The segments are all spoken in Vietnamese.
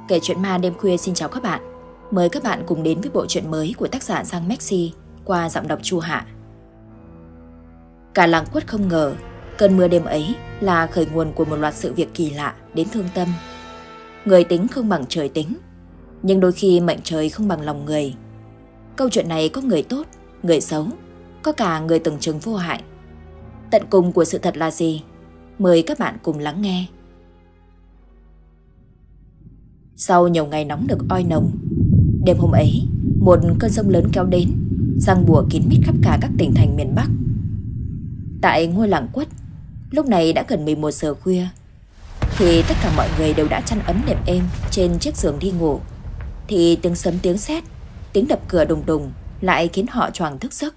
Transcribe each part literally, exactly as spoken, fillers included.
Kể chuyện ma đêm khuya xin chào các bạn. Mời các bạn cùng đến với bộ truyện mới của tác giả Giang Maxi qua giọng đọc Chu Hạ. Cả làng Quất không ngờ cơn mưa đêm ấy là khởi nguồn của một loạt sự việc kỳ lạ đến thương tâm. Người tính không bằng trời tính, nhưng đôi khi mệnh trời không bằng lòng người. Câu chuyện này có người tốt, người xấu, có cả người tưởng chừng vô hại. Tận cùng của sự thật là gì? Mời các bạn cùng lắng nghe. Sau nhiều ngày nóng nực oi nồng, đêm hôm ấy, một cơn giông lớn kéo đến, giăng bùa kín mít khắp cả các tỉnh thành miền Bắc. Tại ngôi làng Quất, lúc này đã gần mười một giờ khuya, thì tất cả mọi người đều đã chăn ấm nệm êm trên chiếc giường đi ngủ, thì tiếng sấm tiếng sét, tiếng đập cửa đùng đùng lại khiến họ choàng thức giấc.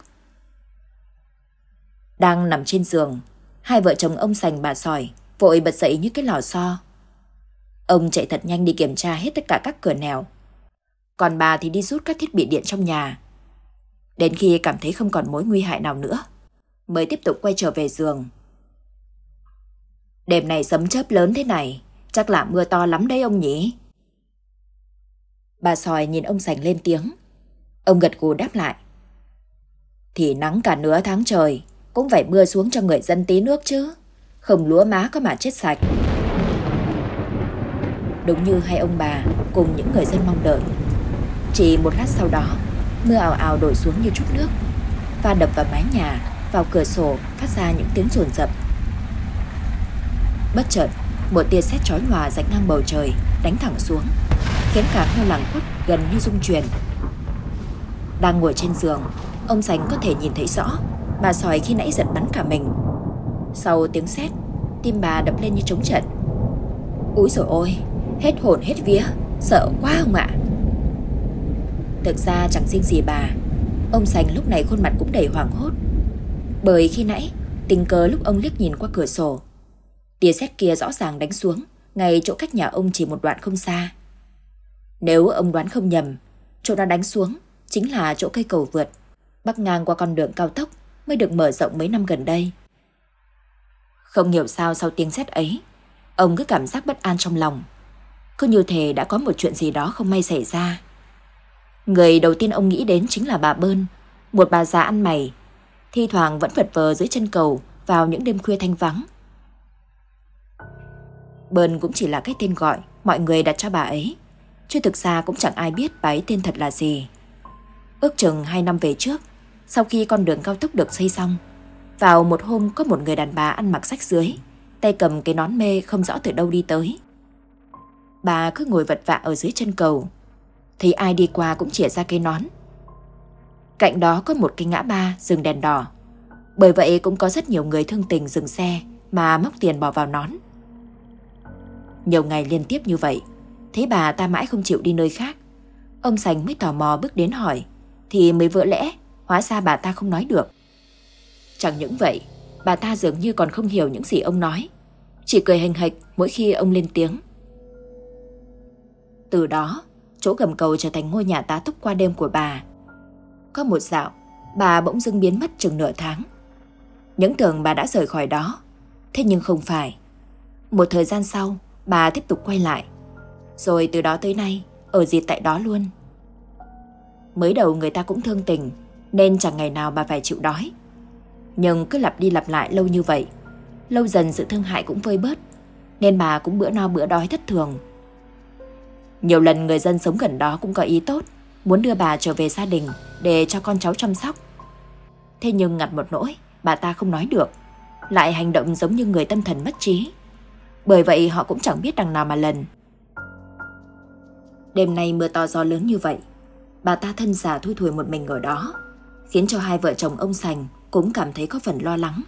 Đang nằm trên giường, hai vợ chồng ông Sành bà Sỏi vội bật dậy như cái lò xo. Ông chạy thật nhanh đi kiểm tra hết tất cả các cửa nẻo, còn bà thì đi rút các thiết bị điện trong nhà. Đến khi cảm thấy không còn mối nguy hại nào nữa, mới tiếp tục quay trở về giường. Đêm này sấm chớp lớn thế này, chắc là mưa to lắm đấy ông nhỉ? Bà Sỏi nhìn ông Sành lên tiếng. Ông gật gù đáp lại. Thì nắng cả nửa tháng trời, cũng phải mưa xuống cho người dân tí nước chứ, không lúa má có mà chết sạch. Đúng như hai ông bà cùng những người dân mong đợi. Chỉ một lát sau đó, mưa ào ào đổ xuống như chút nước, và đập vào mái nhà, vào cửa sổ, phát ra những tiếng rồn rập. Bất chợt, một tia sét chói lòa rạch ngang bầu trời, đánh thẳng xuống, khiến cả ngôi làng Quất gần như rung chuyển. Đang ngồi trên giường, ông Sành có thể nhìn thấy rõ bà Sỏi khi nãy giật bắn cả mình. Sau tiếng sét, tim bà đập lên như trống trận. Úi dồi ôi, hết hồn hết vía, sợ quá ông ạ. Thực ra chẳng riêng gì bà, ông Sành lúc này khuôn mặt cũng đầy hoảng hốt. Bởi khi nãy, tình cờ lúc ông liếc nhìn qua cửa sổ, tia sét kia rõ ràng đánh xuống ngay chỗ cách nhà ông chỉ một đoạn không xa. Nếu ông đoán không nhầm, chỗ nó đánh xuống chính là chỗ cây cầu vượt bắc ngang qua con đường cao tốc mới được mở rộng mấy năm gần đây. Không hiểu sao sau tiếng sét ấy, ông cứ cảm giác bất an trong lòng, cứ như thể đã có một chuyện gì đó không may xảy ra. Người đầu tiên ông nghĩ đến chính là bà Bơn, một bà già ăn mày, thi thoảng vẫn vật vờ dưới chân cầu vào những đêm khuya thanh vắng. Bơn cũng chỉ là cái tên gọi mọi người đặt cho bà ấy, chứ thực ra cũng chẳng ai biết bà ấy tên thật là gì. Ước chừng hai năm về trước, sau khi con đường cao tốc được xây xong, vào một hôm có một người đàn bà ăn mặc rách rưới, tay cầm cái nón mê không rõ từ đâu đi tới. Bà cứ ngồi vật vã ở dưới chân cầu, thấy ai đi qua cũng chĩa ra cây nón. Cạnh đó có một cái ngã ba dừng đèn đỏ, bởi vậy cũng có rất nhiều người thương tình dừng xe mà móc tiền bỏ vào nón. Nhiều ngày liên tiếp như vậy, thấy bà ta mãi không chịu đi nơi khác, ông Sành mới tò mò bước đến hỏi, thì mới vỡ lẽ, hóa ra bà ta không nói được. Chẳng những vậy, bà ta dường như còn không hiểu những gì ông nói, chỉ cười hềnh hệch mỗi khi ông lên tiếng. Từ đó, chỗ gầm cầu trở thành ngôi nhà tá túc qua đêm của bà. Có một dạo, bà bỗng dưng biến mất chừng nửa tháng. Những tưởng bà đã rời khỏi đó, thế nhưng không phải. Một thời gian sau, bà tiếp tục quay lại, rồi từ đó tới nay ở dịt tại đó luôn. Mới đầu người ta cũng thương tình, nên chẳng ngày nào bà phải chịu đói. Nhưng cứ lặp đi lặp lại lâu như vậy, lâu dần sự thương hại cũng vơi bớt, nên bà cũng bữa no bữa đói thất thường. Nhiều lần người dân sống gần đó cũng có ý tốt, muốn đưa bà trở về gia đình để cho con cháu chăm sóc. Thế nhưng ngặt một nỗi, bà ta không nói được, lại hành động giống như người tâm thần mất trí. Bởi vậy họ cũng chẳng biết đằng nào mà lần. Đêm nay mưa to gió lớn như vậy, bà ta thân già thui thủi một mình ở đó, khiến cho hai vợ chồng ông Sành cũng cảm thấy có phần lo lắng.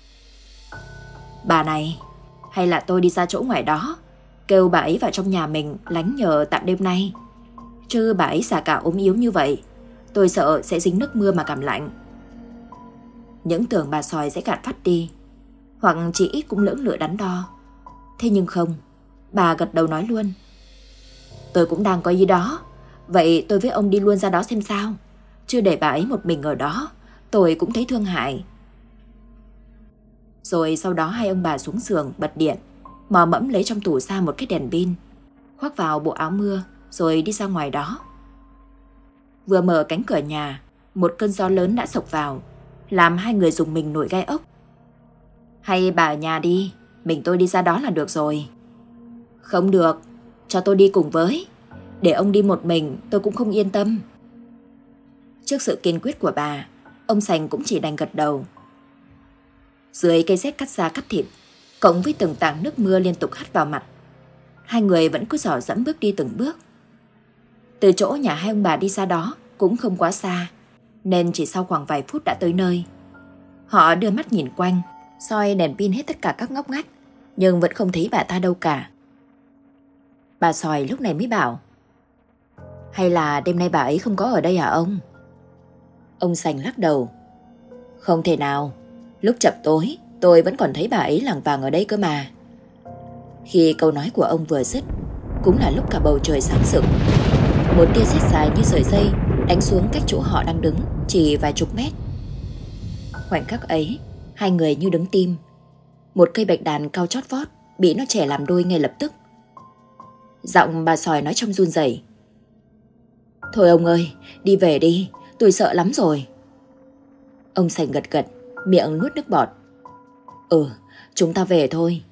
Bà này, hay là tôi đi ra chỗ ngoài đó, kêu bà ấy vào trong nhà mình lánh nhờ tạm đêm nay. Chứ bà ấy già cả ốm yếu như vậy, tôi sợ sẽ dính nước mưa mà cảm lạnh. Những tưởng bà Sỏi sẽ gạt phắt đi, hoặc chỉ ít cũng lưỡng lự đắn đo. Thế nhưng không, bà gật đầu nói luôn. Tôi cũng đang có ý đó, vậy tôi với ông đi luôn ra đó xem sao, chứ để bà ấy một mình ở đó, tôi cũng thấy thương hại. Rồi sau đó hai ông bà xuống giường bật điện, mò mẫm lấy trong tủ ra một cái đèn pin, khoác vào bộ áo mưa rồi đi ra ngoài đó. Vừa mở cánh cửa nhà, một cơn gió lớn đã sộc vào, làm hai người rùng mình nổi gai ốc. Hay bà ở nhà đi, mình tôi đi ra đó là được rồi. Không được, cho tôi đi cùng với. Để ông đi một mình tôi cũng không yên tâm. Trước sự kiên quyết của bà, ông Sành cũng chỉ đành gật đầu. Dưới cây rét cắt da cắt thịt, cộng với từng tảng nước mưa liên tục hắt vào mặt, hai người vẫn cứ dò dẫm bước đi từng bước. Từ chỗ nhà hai ông bà đi ra đó cũng không quá xa, nên chỉ sau khoảng vài phút đã tới nơi. Họ đưa mắt nhìn quanh, soi đèn pin hết tất cả các ngóc ngách, nhưng vẫn không thấy bà ta đâu cả. Bà Sòi lúc này mới bảo: Hay là đêm nay bà ấy không có ở đây hả ông? Ông Sành lắc đầu: Không thể nào, lúc chập tối tôi vẫn còn thấy bà ấy lảng vảng ở đây cơ mà. Khi câu nói của ông vừa dứt, cũng là lúc cả bầu trời sáng rực. Một tia sét dài như sợi dây đánh xuống cách chỗ họ đang đứng chỉ vài chục mét. Khoảnh khắc ấy, hai người như đứng tim. Một cây bạch đàn cao chót vót bị nó chẻ làm đôi ngay lập tức. Giọng bà Sòi nói trong run rẩy: Thôi ông ơi, đi về đi, tôi sợ lắm rồi. Ông Sành gật gật, miệng nuốt nước bọt. Ừ, chúng ta về thôi.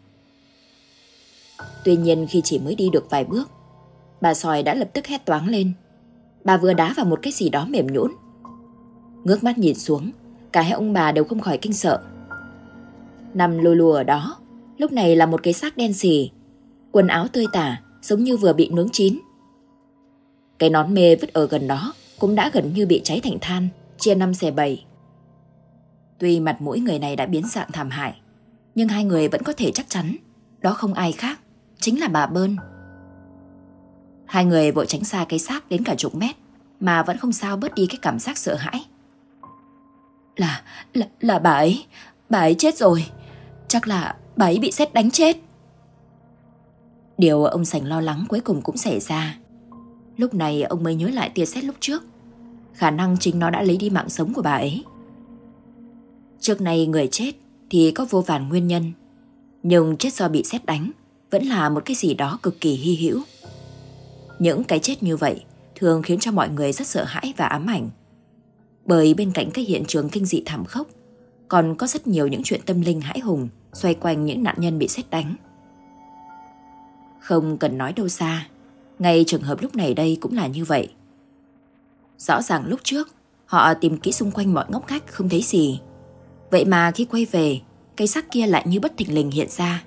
Tuy nhiên khi chỉ mới đi được vài bước, bà Sòi đã lập tức hét toáng lên. Bà vừa đá vào một cái gì đó mềm nhũn. Ngước mắt nhìn xuống, cả hai ông bà đều không khỏi kinh sợ. Nằm lù lù ở đó, lúc này là một cái xác đen xì, quần áo tơi tả, giống như vừa bị nướng chín. Cái nón mê vứt ở gần đó cũng đã gần như bị cháy thành than, chia năm xẻ bảy. Tuy mặt mũi người này đã biến dạng thảm hại, nhưng hai người vẫn có thể chắc chắn đó không ai khác, chính là bà Bơn. Hai người vội tránh xa cái xác đến cả chục mét, mà vẫn không sao bớt đi cái cảm giác sợ hãi. Là, là, là bà ấy, bà ấy chết rồi. Chắc là bà ấy bị sét đánh chết. Điều ông Sành lo lắng cuối cùng cũng xảy ra. Lúc này ông mới nhớ lại tia sét lúc trước. Khả năng chính nó đã lấy đi mạng sống của bà ấy. Trước nay người chết thì có vô vàn nguyên nhân, nhưng chết do bị sét đánh vẫn là một cái gì đó cực kỳ hy hữu. Những cái chết như vậy thường khiến cho mọi người rất sợ hãi và ám ảnh. Bởi bên cạnh cái hiện trường kinh dị thảm khốc, còn có rất nhiều những chuyện tâm linh hãi hùng xoay quanh những nạn nhân bị sét đánh. Không cần nói đâu xa, ngay trường hợp lúc này đây cũng là như vậy. Rõ ràng lúc trước họ tìm kỹ xung quanh mọi ngóc ngách không thấy gì, vậy mà khi quay về, cây xác kia lại như bất thình lình hiện ra.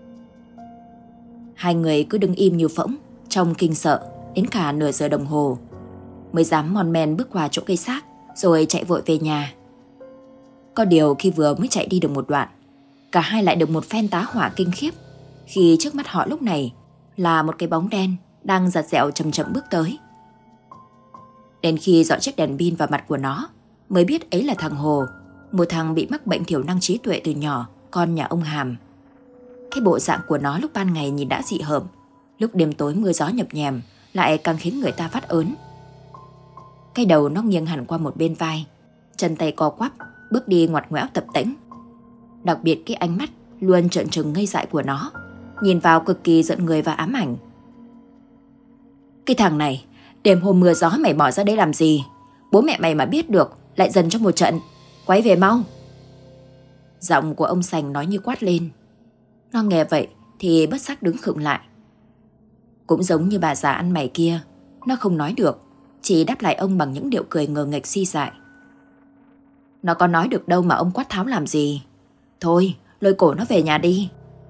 Hai người cứ đứng im như phỗng trong kinh sợ đến cả nửa giờ đồng hồ, mới dám mòn men bước qua chỗ cây xác rồi chạy vội về nhà. Có điều khi vừa mới chạy đi được một đoạn, cả hai lại được một phen tá hỏa kinh khiếp, khi trước mắt họ lúc này là một cái bóng đen đang giặt dẹo chậm chậm bước tới. Đến khi dọi chiếc đèn pin vào mặt của nó, mới biết ấy là thằng Hồ, một thằng bị mắc bệnh thiểu năng trí tuệ từ nhỏ, con nhà ông Hàm. Cái bộ dạng của nó lúc ban ngày nhìn đã dị hợm, lúc đêm tối mưa gió nhập nhèm lại càng khiến người ta phát ớn. Cái đầu nó nghiêng hẳn qua một bên vai, chân tay co quắp, bước đi ngoặt ngoẽo tập tễnh. Đặc biệt cái ánh mắt luôn trợn trừng ngây dại của nó, nhìn vào cực kỳ giận người và ám ảnh. Cái thằng này, đêm hôm mưa gió mày mò ra đây làm gì? Bố mẹ mày mà biết được lại dần trong một trận. Quay về mau. Giọng của ông Sành nói như quát lên. Nó nghe vậy thì bất giác đứng khựng lại. Cũng giống như bà già ăn mày kia, nó không nói được, chỉ đáp lại ông bằng những điệu cười ngờ nghệch si dại. Nó có nói được đâu mà ông quát tháo làm gì. Thôi, lôi cổ nó về nhà đi.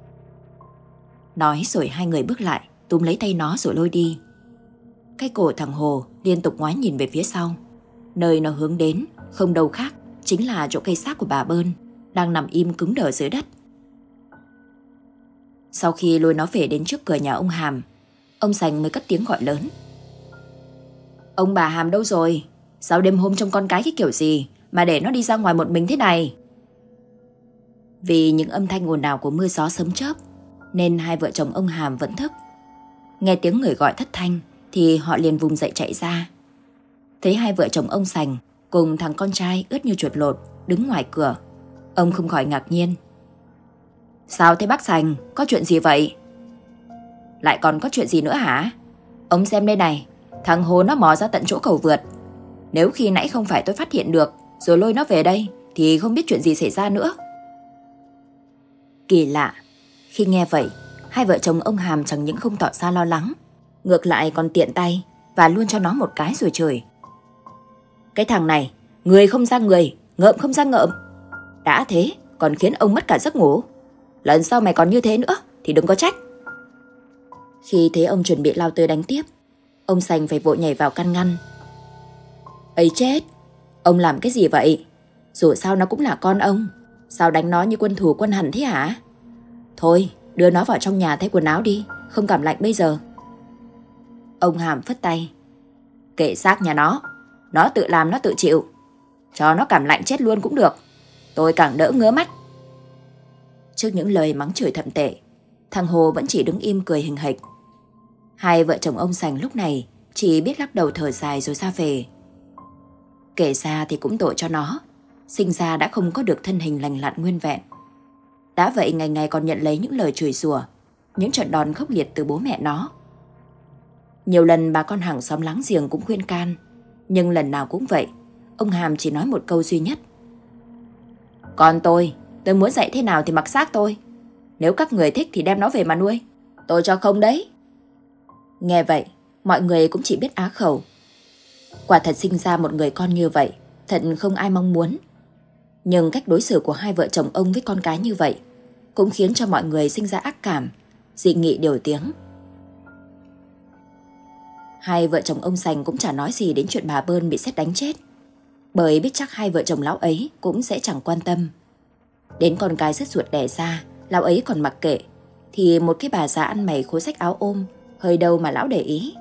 Nói rồi hai người bước lại, túm lấy tay nó rồi lôi đi. Cái cổ thằng Hồ liên tục ngoái nhìn về phía sau. Nơi nó hướng đến không đâu khác, chính là chỗ cây xác của bà Bơn đang nằm im cứng đờ dưới đất. Sau khi lôi nó về đến trước cửa nhà ông Hàm, ông Sành mới cất tiếng gọi lớn. Ông bà Hàm đâu rồi? Sao đêm hôm trông con cái cái kiểu gì mà để nó đi ra ngoài một mình thế này? Vì những âm thanh ồn ào của mưa gió sấm chớp nên hai vợ chồng ông Hàm vẫn thức. Nghe tiếng người gọi thất thanh thì họ liền vùng dậy chạy ra. Thấy hai vợ chồng ông Sành cùng thằng con trai ướt như chuột lột đứng ngoài cửa, ông không khỏi ngạc nhiên. Sao thế bác Sành, có chuyện gì vậy? Lại còn có chuyện gì nữa hả? Ông xem đây này, thằng Hồ nó mò ra tận chỗ cầu vượt. Nếu khi nãy không phải tôi phát hiện được rồi lôi nó về đây thì không biết chuyện gì xảy ra nữa. Kỳ lạ, khi nghe vậy, hai vợ chồng ông Hàm chẳng những không tỏ ra lo lắng, ngược lại còn tiện tay và luôn cho nó một cái rồi chửi. Cái thằng này, người không ra người, ngợm không ra ngợm. Đã thế còn khiến ông mất cả giấc ngủ. Lần sau mày còn như thế nữa thì đừng có trách. Khi thấy ông chuẩn bị lao tới đánh tiếp, ông Sành phải vội nhảy vào can ngăn. Ấy chết, ông làm cái gì vậy? Dù sao nó cũng là con ông, sao đánh nó như quân thù quân hằn thế hả? Thôi, đưa nó vào trong nhà thay quần áo đi, không cảm lạnh bây giờ. Ông Hàm phất tay. Kệ xác nhà nó, nó tự làm nó tự chịu. Cho nó cảm lạnh chết luôn cũng được, tôi càng đỡ ngứa mắt. Trước những lời mắng chửi thậm tệ, thằng Hồ vẫn chỉ đứng im cười hình hịch. Hai vợ chồng ông Sành lúc này chỉ biết lắc đầu thở dài rồi ra về. Kể ra thì cũng tội cho nó, sinh ra đã không có được thân hình lành lặn nguyên vẹn. Đã vậy ngày ngày còn nhận lấy những lời chửi rủa, những trận đòn khốc liệt từ bố mẹ nó. Nhiều lần bà con hàng xóm láng giềng cũng khuyên can, nhưng lần nào cũng vậy, ông Hàm chỉ nói một câu duy nhất. Con tôi, tôi muốn dạy thế nào thì mặc xác tôi. Nếu các người thích thì đem nó về mà nuôi, tôi cho không đấy. Nghe vậy, mọi người cũng chỉ biết á khẩu. Quả thật sinh ra một người con như vậy, thật không ai mong muốn. Nhưng cách đối xử của hai vợ chồng ông với con cái như vậy cũng khiến cho mọi người sinh ra ác cảm, dị nghị điều tiếng. Hai vợ chồng ông Sành cũng chả nói gì đến chuyện bà Bơn bị sét đánh chết, bởi biết chắc hai vợ chồng lão ấy cũng sẽ chẳng quan tâm. Đến con cái sứt ruột đẻ ra, lão ấy còn mặc kệ, thì một cái bà già ăn mày khối xách áo ôm, hơi đâu mà lão để ý.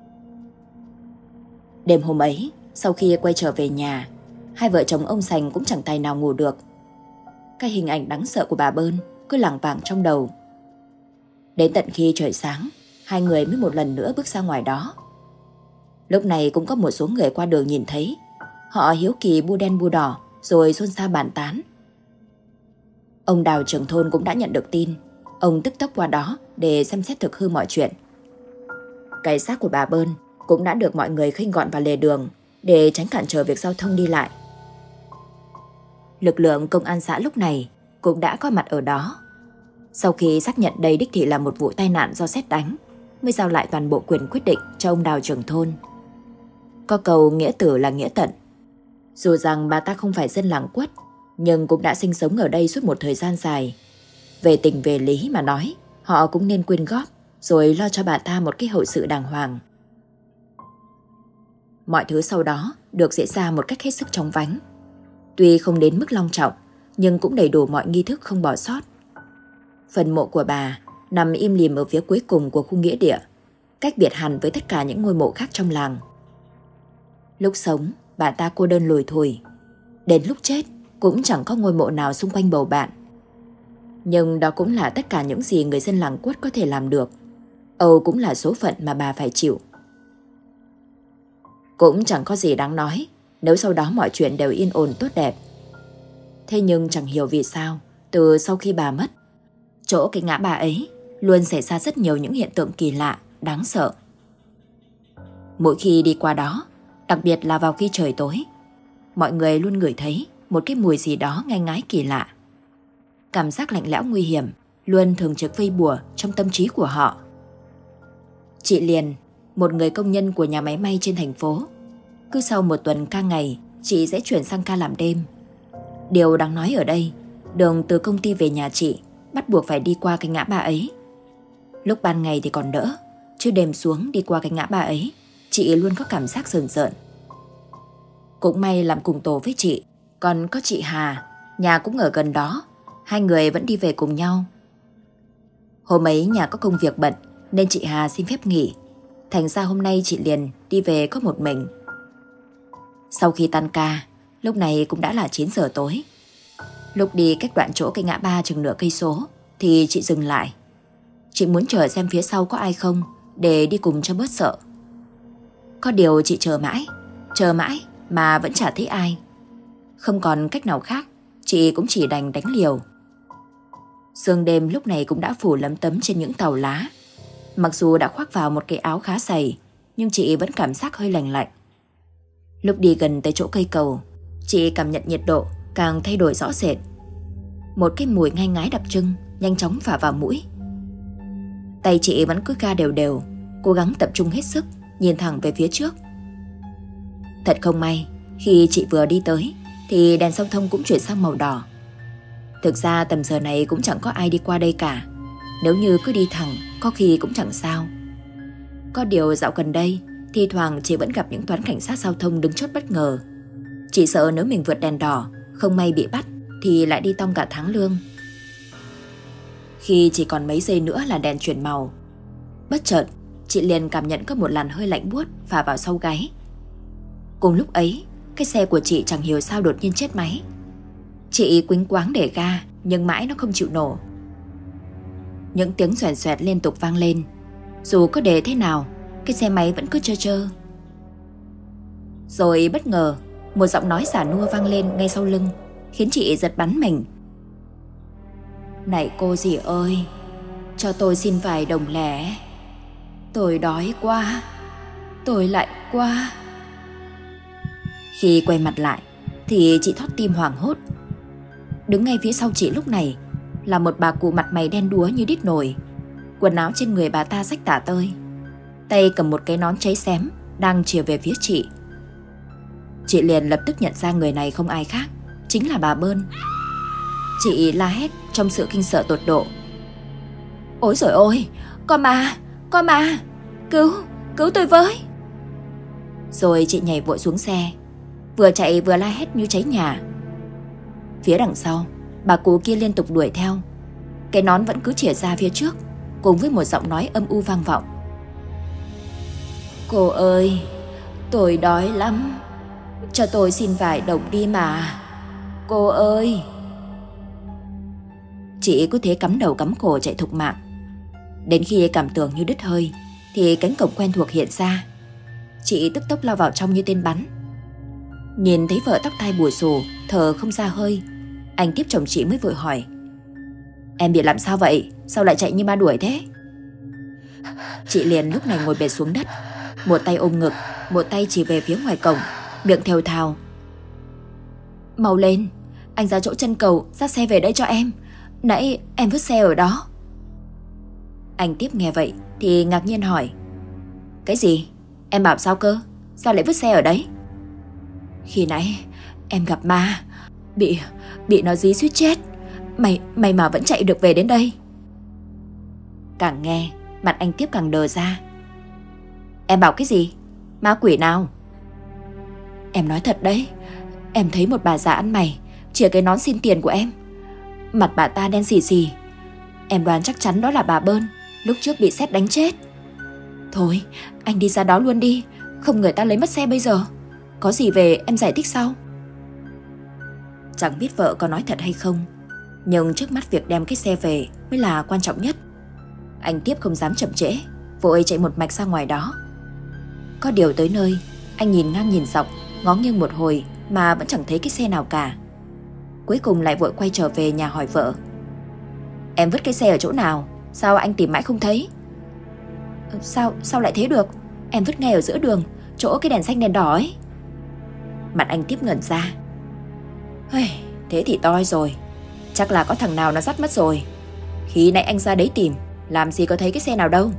Đêm hôm ấy, sau khi quay trở về nhà, hai vợ chồng ông Sành cũng chẳng tài nào ngủ được. Cái hình ảnh đáng sợ của bà Bơn cứ lảng vảng trong đầu. Đến tận khi trời sáng, hai người mới một lần nữa bước ra ngoài đó. Lúc này cũng có một số người qua đường nhìn thấy. Họ hiếu kỳ bu đen bu đỏ rồi xôn xao bàn tán. Ông Đào trưởng thôn cũng đã nhận được tin. Ông tức tốc qua đó để xem xét thực hư mọi chuyện. Cái xác của bà Bơn cũng đã được mọi người khênh gọn vào lề đường để tránh cản trở việc giao thông đi lại. Lực lượng công an xã lúc này cũng đã có mặt ở đó. Sau khi xác nhận đây đích thị là một vụ tai nạn do sét đánh, mới giao lại toàn bộ quyền quyết định cho ông Đào trưởng thôn. Có câu nghĩa tử là nghĩa tận. Dù rằng bà ta không phải dân làng Quất, nhưng cũng đã sinh sống ở đây suốt một thời gian dài. Về tình về lý mà nói, họ cũng nên quyên góp rồi lo cho bà ta một cái hậu sự đàng hoàng. Mọi thứ sau đó được diễn ra một cách hết sức chóng vánh. Tuy không đến mức long trọng, nhưng cũng đầy đủ mọi nghi thức không bỏ sót. Phần mộ của bà nằm im lìm ở phía cuối cùng của khu nghĩa địa, cách biệt hẳn với tất cả những ngôi mộ khác trong làng. Lúc sống, bà ta cô đơn lủi thủi. Đến lúc chết, cũng chẳng có ngôi mộ nào xung quanh bầu bạn. Nhưng đó cũng là tất cả những gì người dân làng Quất có thể làm được. Âu cũng là số phận mà bà phải chịu. Cũng chẳng có gì đáng nói nếu sau đó mọi chuyện đều yên ổn tốt đẹp. Thế nhưng chẳng hiểu vì sao, từ sau khi bà mất, chỗ cái ngã ba ấy luôn xảy ra rất nhiều những hiện tượng kỳ lạ, đáng sợ. Mỗi khi đi qua đó, đặc biệt là vào khi trời tối, mọi người luôn ngửi thấy một cái mùi gì đó ngai ngái kỳ lạ. Cảm giác lạnh lẽo nguy hiểm luôn thường trực vây bùa trong tâm trí của họ. Chị Liền, một người công nhân của nhà máy may trên thành phố, cứ sau một tuần ca ngày, chị sẽ chuyển sang ca làm đêm. Điều đáng nói ở đây, đường từ công ty về nhà chị bắt buộc phải đi qua cái ngã ba ấy. Lúc ban ngày thì còn đỡ, chứ đêm xuống đi qua cái ngã ba ấy, chị luôn có cảm giác rờn rợn. Cũng may làm cùng tổ với chị, còn có chị Hà, nhà cũng ở gần đó, hai người vẫn đi về cùng nhau. Hôm ấy nhà có công việc bận nên chị Hà xin phép nghỉ, thành ra hôm nay chị Liền đi về có một mình. Sau khi tan ca, lúc này cũng đã là chín giờ tối. Lúc đi cách đoạn chỗ cái ngã ba chừng nửa cây số thì chị dừng lại. Chị muốn chờ xem phía sau có ai không để đi cùng cho bớt sợ. Có điều chị chờ mãi, chờ mãi mà vẫn chả thấy ai. Không còn cách nào khác, chị cũng chỉ đành đánh liều. Sương đêm lúc này cũng đã phủ lấm tấm trên những tàu lá. Mặc dù đã khoác vào một cái áo khá dày, nhưng chị vẫn cảm giác hơi lành lạnh. Lúc đi gần tới chỗ cây cầu, chị cảm nhận nhiệt độ càng thay đổi rõ rệt. Một cái mùi ngai ngái đặc trưng nhanh chóng phả vào mũi. Tay chị vẫn cứ ca đều đều, cố gắng tập trung hết sức, nhìn thẳng về phía trước. Thật không may, khi chị vừa đi tới thì đèn giao thông cũng chuyển sang màu đỏ. Thực ra tầm giờ này cũng chẳng có ai đi qua đây cả. Nếu như cứ đi thẳng, có khi cũng chẳng sao. Có điều dạo gần đây, thi thoảng chị vẫn gặp những toán cảnh sát giao thông đứng chốt bất ngờ. Chị sợ nếu mình vượt đèn đỏ, không may bị bắt thì lại đi tong cả tháng lương. Khi chỉ còn mấy giây nữa là đèn chuyển màu, bất chợt chị liền cảm nhận có một làn hơi lạnh buốt phả vào sau gáy. Cùng lúc ấy, cái xe của chị chẳng hiểu sao đột nhiên chết máy. Chị quýnh quáng để ga, nhưng mãi nó không chịu nổ. Những tiếng xoèn xoẹt liên tục vang lên. Dù có để thế nào, cái xe máy vẫn cứ trơ trơ. Rồi bất ngờ, một giọng nói xả nua vang lên ngay sau lưng, khiến chị giật bắn mình. Này cô dì ơi, cho tôi xin vài đồng lẻ. Tôi đói quá, tôi lạnh quá. Khi quay mặt lại thì chị thót tim hoảng hốt. Đứng ngay phía sau chị lúc này là một bà cụ mặt mày đen đúa như đít nồi. Quần áo trên người bà ta rách tả tơi, tay cầm một cái nón cháy xém đang chìa về phía chị. Chị liền lập tức nhận ra người này không ai khác, chính là bà Bơn. Chị la hét trong sự kinh sợ tột độ. Ôi giời ơi, con ma, con ma, cứu, cứu tôi với. Rồi chị nhảy vội xuống xe, vừa chạy vừa la hét như cháy nhà. Phía đằng sau, bà cụ kia liên tục đuổi theo. Cái nón vẫn cứ chìa ra phía trước, cùng với một giọng nói âm u vang vọng. Cô ơi, tôi đói lắm, cho tôi xin vài đồng đi mà. Cô ơi. Chị cứ thế cắm đầu cắm cổ chạy thục mạng. Đến khi cảm tưởng như đứt hơi thì cánh cổng quen thuộc hiện ra. Chị tức tốc lao vào trong như tên bắn. Nhìn thấy vợ tóc tai bù xù, thở không ra hơi, anh tiếp chồng chị mới vội hỏi: Em bị làm sao vậy? Sao lại chạy như ma đuổi thế? Chị liền lúc này ngồi bệt xuống đất, một tay ôm ngực, một tay chỉ về phía ngoài cổng, miệng thều thào: Mau lên, anh ra chỗ chân cầu, dắt xe về đây cho em. Nãy em vứt xe ở đó. Anh tiếp nghe vậy thì ngạc nhiên hỏi: Cái gì? Em bảo sao cơ? Sao lại vứt xe ở đấy? Khi nãy em gặp ma, Bị Bị nó dí suýt chết. Mày Mày mà vẫn chạy được về đến đây. Càng nghe, mặt anh tiếp càng đờ ra. Em bảo cái gì? Ma quỷ nào? Em nói thật đấy. Em thấy một bà già ăn mày chìa cái nón xin tiền của em. Mặt bà ta đen xì xì. Em đoán chắc chắn đó là bà Bơn, lúc trước bị sét đánh chết. Thôi, anh đi ra đó luôn đi, không người ta lấy mất xe bây giờ. Có gì về em giải thích sau. Chẳng biết vợ có nói thật hay không, nhưng trước mắt việc đem cái xe về mới là quan trọng nhất. Anh tiếp không dám chậm trễ, vội chạy một mạch ra ngoài đó. Có điều tới nơi, anh nhìn ngang nhìn dọc, ngó nghiêng một hồi mà vẫn chẳng thấy cái xe nào cả. Cuối cùng lại vội quay trở về nhà hỏi vợ: Em vứt cái xe ở chỗ nào? Sao anh tìm mãi không thấy? Sao, sao lại thế được? Em vứt ngay ở giữa đường, chỗ cái đèn xanh đèn đỏ ấy. Mặt anh tiếp ngẩn ra. Thế thì toi rồi, chắc là có thằng nào nó dắt mất rồi. Khi nãy anh ra đấy tìm, làm gì có thấy cái xe nào đâu.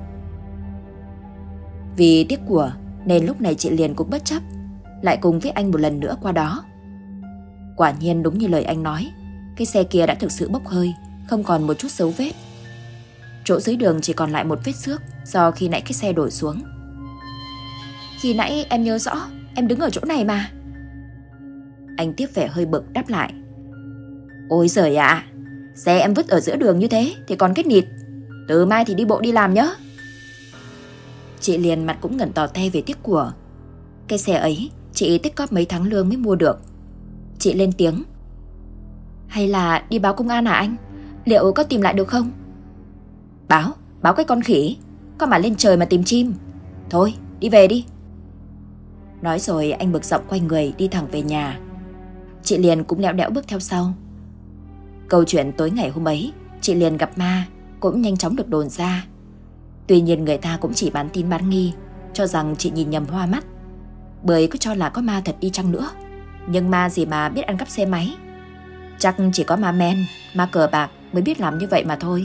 Vì tiếc của nên lúc này chị liền cũng bất chấp, lại cùng với anh một lần nữa qua đó. Quả nhiên đúng như lời anh nói, cái xe kia đã thực sự bốc hơi, không còn một chút dấu vết. Chỗ dưới đường chỉ còn lại một vết xước do khi nãy cái xe đổ xuống. Khi nãy em nhớ rõ, em đứng ở chỗ này mà. Anh tiếp vẻ hơi bực đáp lại: Ôi giời ạ, xe em vứt ở giữa đường như thế thì còn kết nịt. Từ mai thì đi bộ đi làm nhá. Chị liền mặt cũng ngẩn tò te về tiếc của. Cái xe ấy chị tích cóp mấy tháng lương mới mua được. Chị lên tiếng: Hay là đi báo công an hả anh? Liệu có tìm lại được không? Báo? Báo cái con khỉ? Con mà lên trời mà tìm chim. Thôi, đi về đi. Nói rồi anh bực dọc quay người đi thẳng về nhà. Chị liền cũng lẹo đẽo bước theo sau. Câu chuyện tối ngày hôm ấy chị liền gặp ma cũng nhanh chóng được đồn ra. Tuy nhiên người ta cũng chỉ bán tin bán nghi, cho rằng chị nhìn nhầm hoa mắt. Bởi cứ cho là có ma thật đi chăng nữa, nhưng ma gì mà biết ăn cắp xe máy. Chắc chỉ có ma men, ma cờ bạc mới biết làm như vậy mà thôi.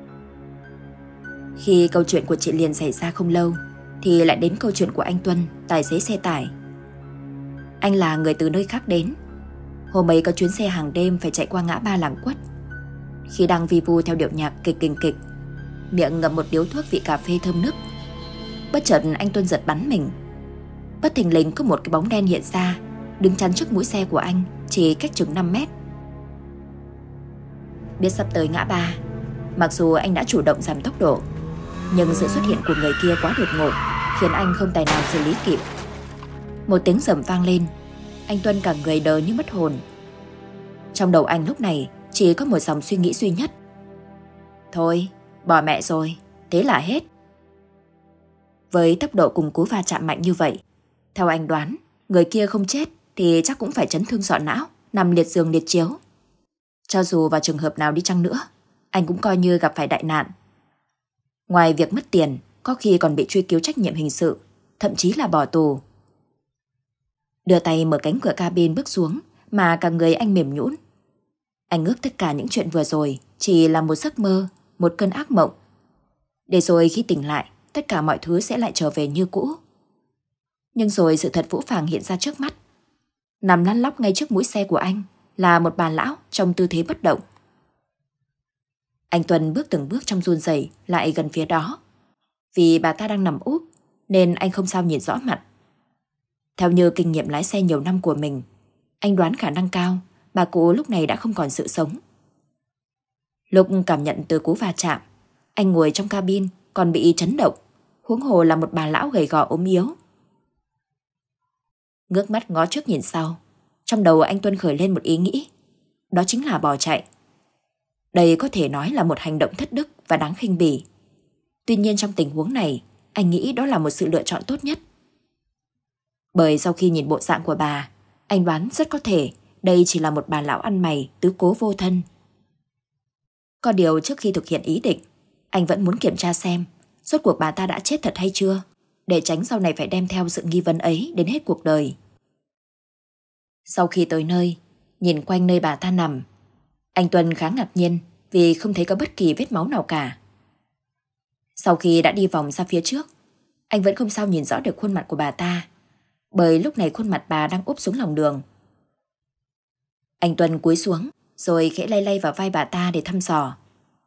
Khi câu chuyện của chị Liền xảy ra không lâu, thì lại đến câu chuyện của anh Tuân, tài xế xe tải. Anh là người từ nơi khác đến. Hôm ấy có chuyến xe hàng đêm phải chạy qua ngã ba Làng Quất. Khi đang vi vu theo điệu nhạc kịch kình kịch, miệng ngậm một điếu thuốc vị cà phê thơm nức, bất chợt anh Tuân giật bắn mình. Bất thình lình có một cái bóng đen hiện ra, đứng chắn trước mũi xe của anh, chỉ cách chừng năm mét. Biết sắp tới ngã ba, mặc dù anh đã chủ động giảm tốc độ, nhưng sự xuất hiện của người kia quá đột ngột, khiến anh không tài nào xử lý kịp. Một tiếng rầm vang lên, anh Tuân cả người đờ như mất hồn. Trong đầu anh lúc này chỉ có một dòng suy nghĩ duy nhất: thôi, bỏ mẹ rồi, thế là hết. Với tốc độ cùng cú va chạm mạnh như vậy, theo anh đoán, người kia không chết thì chắc cũng phải chấn thương sọ não, nằm liệt giường liệt chiếu. Cho dù vào trường hợp nào đi chăng nữa, anh cũng coi như gặp phải đại nạn. Ngoài việc mất tiền, có khi còn bị truy cứu trách nhiệm hình sự, thậm chí là bỏ tù. Đưa tay mở cánh cửa cabin bước xuống, mà cả người anh mềm nhũn. Anh ước tất cả những chuyện vừa rồi chỉ là một giấc mơ, một cơn ác mộng. Để rồi khi tỉnh lại, tất cả mọi thứ sẽ lại trở về như cũ. Nhưng rồi sự thật phũ phàng hiện ra trước mắt. Nằm lăn lóc ngay trước mũi xe của anh là một bà lão trong tư thế bất động. Anh Tuân bước từng bước trong run rẩy lại gần phía đó. Vì bà ta đang nằm úp nên anh không sao nhìn rõ mặt. Theo như kinh nghiệm lái xe nhiều năm của mình, anh đoán khả năng cao bà cụ lúc này đã không còn sự sống. Lúc cảm nhận từ cú va chạm, anh ngồi trong cabin còn bị chấn động, huống hồ là một bà lão gầy gò ốm yếu. Ngước mắt ngó trước nhìn sau, trong đầu anh Tuân khởi lên một ý nghĩ, đó chính là bỏ chạy. Đây có thể nói là một hành động thất đức và đáng khinh bỉ. Tuy nhiên trong tình huống này, anh nghĩ đó là một sự lựa chọn tốt nhất. Bởi sau khi nhìn bộ dạng của bà, anh đoán rất có thể đây chỉ là một bà lão ăn mày tứ cố vô thân. Có điều trước khi thực hiện ý định, anh vẫn muốn kiểm tra xem rốt cuộc bà ta đã chết thật hay chưa, để tránh sau này phải đem theo sự nghi vấn ấy đến hết cuộc đời. Sau khi tới nơi, nhìn quanh nơi bà ta nằm, anh Tuân khá ngạc nhiên vì không thấy có bất kỳ vết máu nào cả. Sau khi đã đi vòng ra phía trước, anh vẫn không sao nhìn rõ được khuôn mặt của bà ta, bởi lúc này khuôn mặt bà đang úp xuống lòng đường. Anh Tuân cúi xuống, rồi khẽ lay lay vào vai bà ta để thăm dò.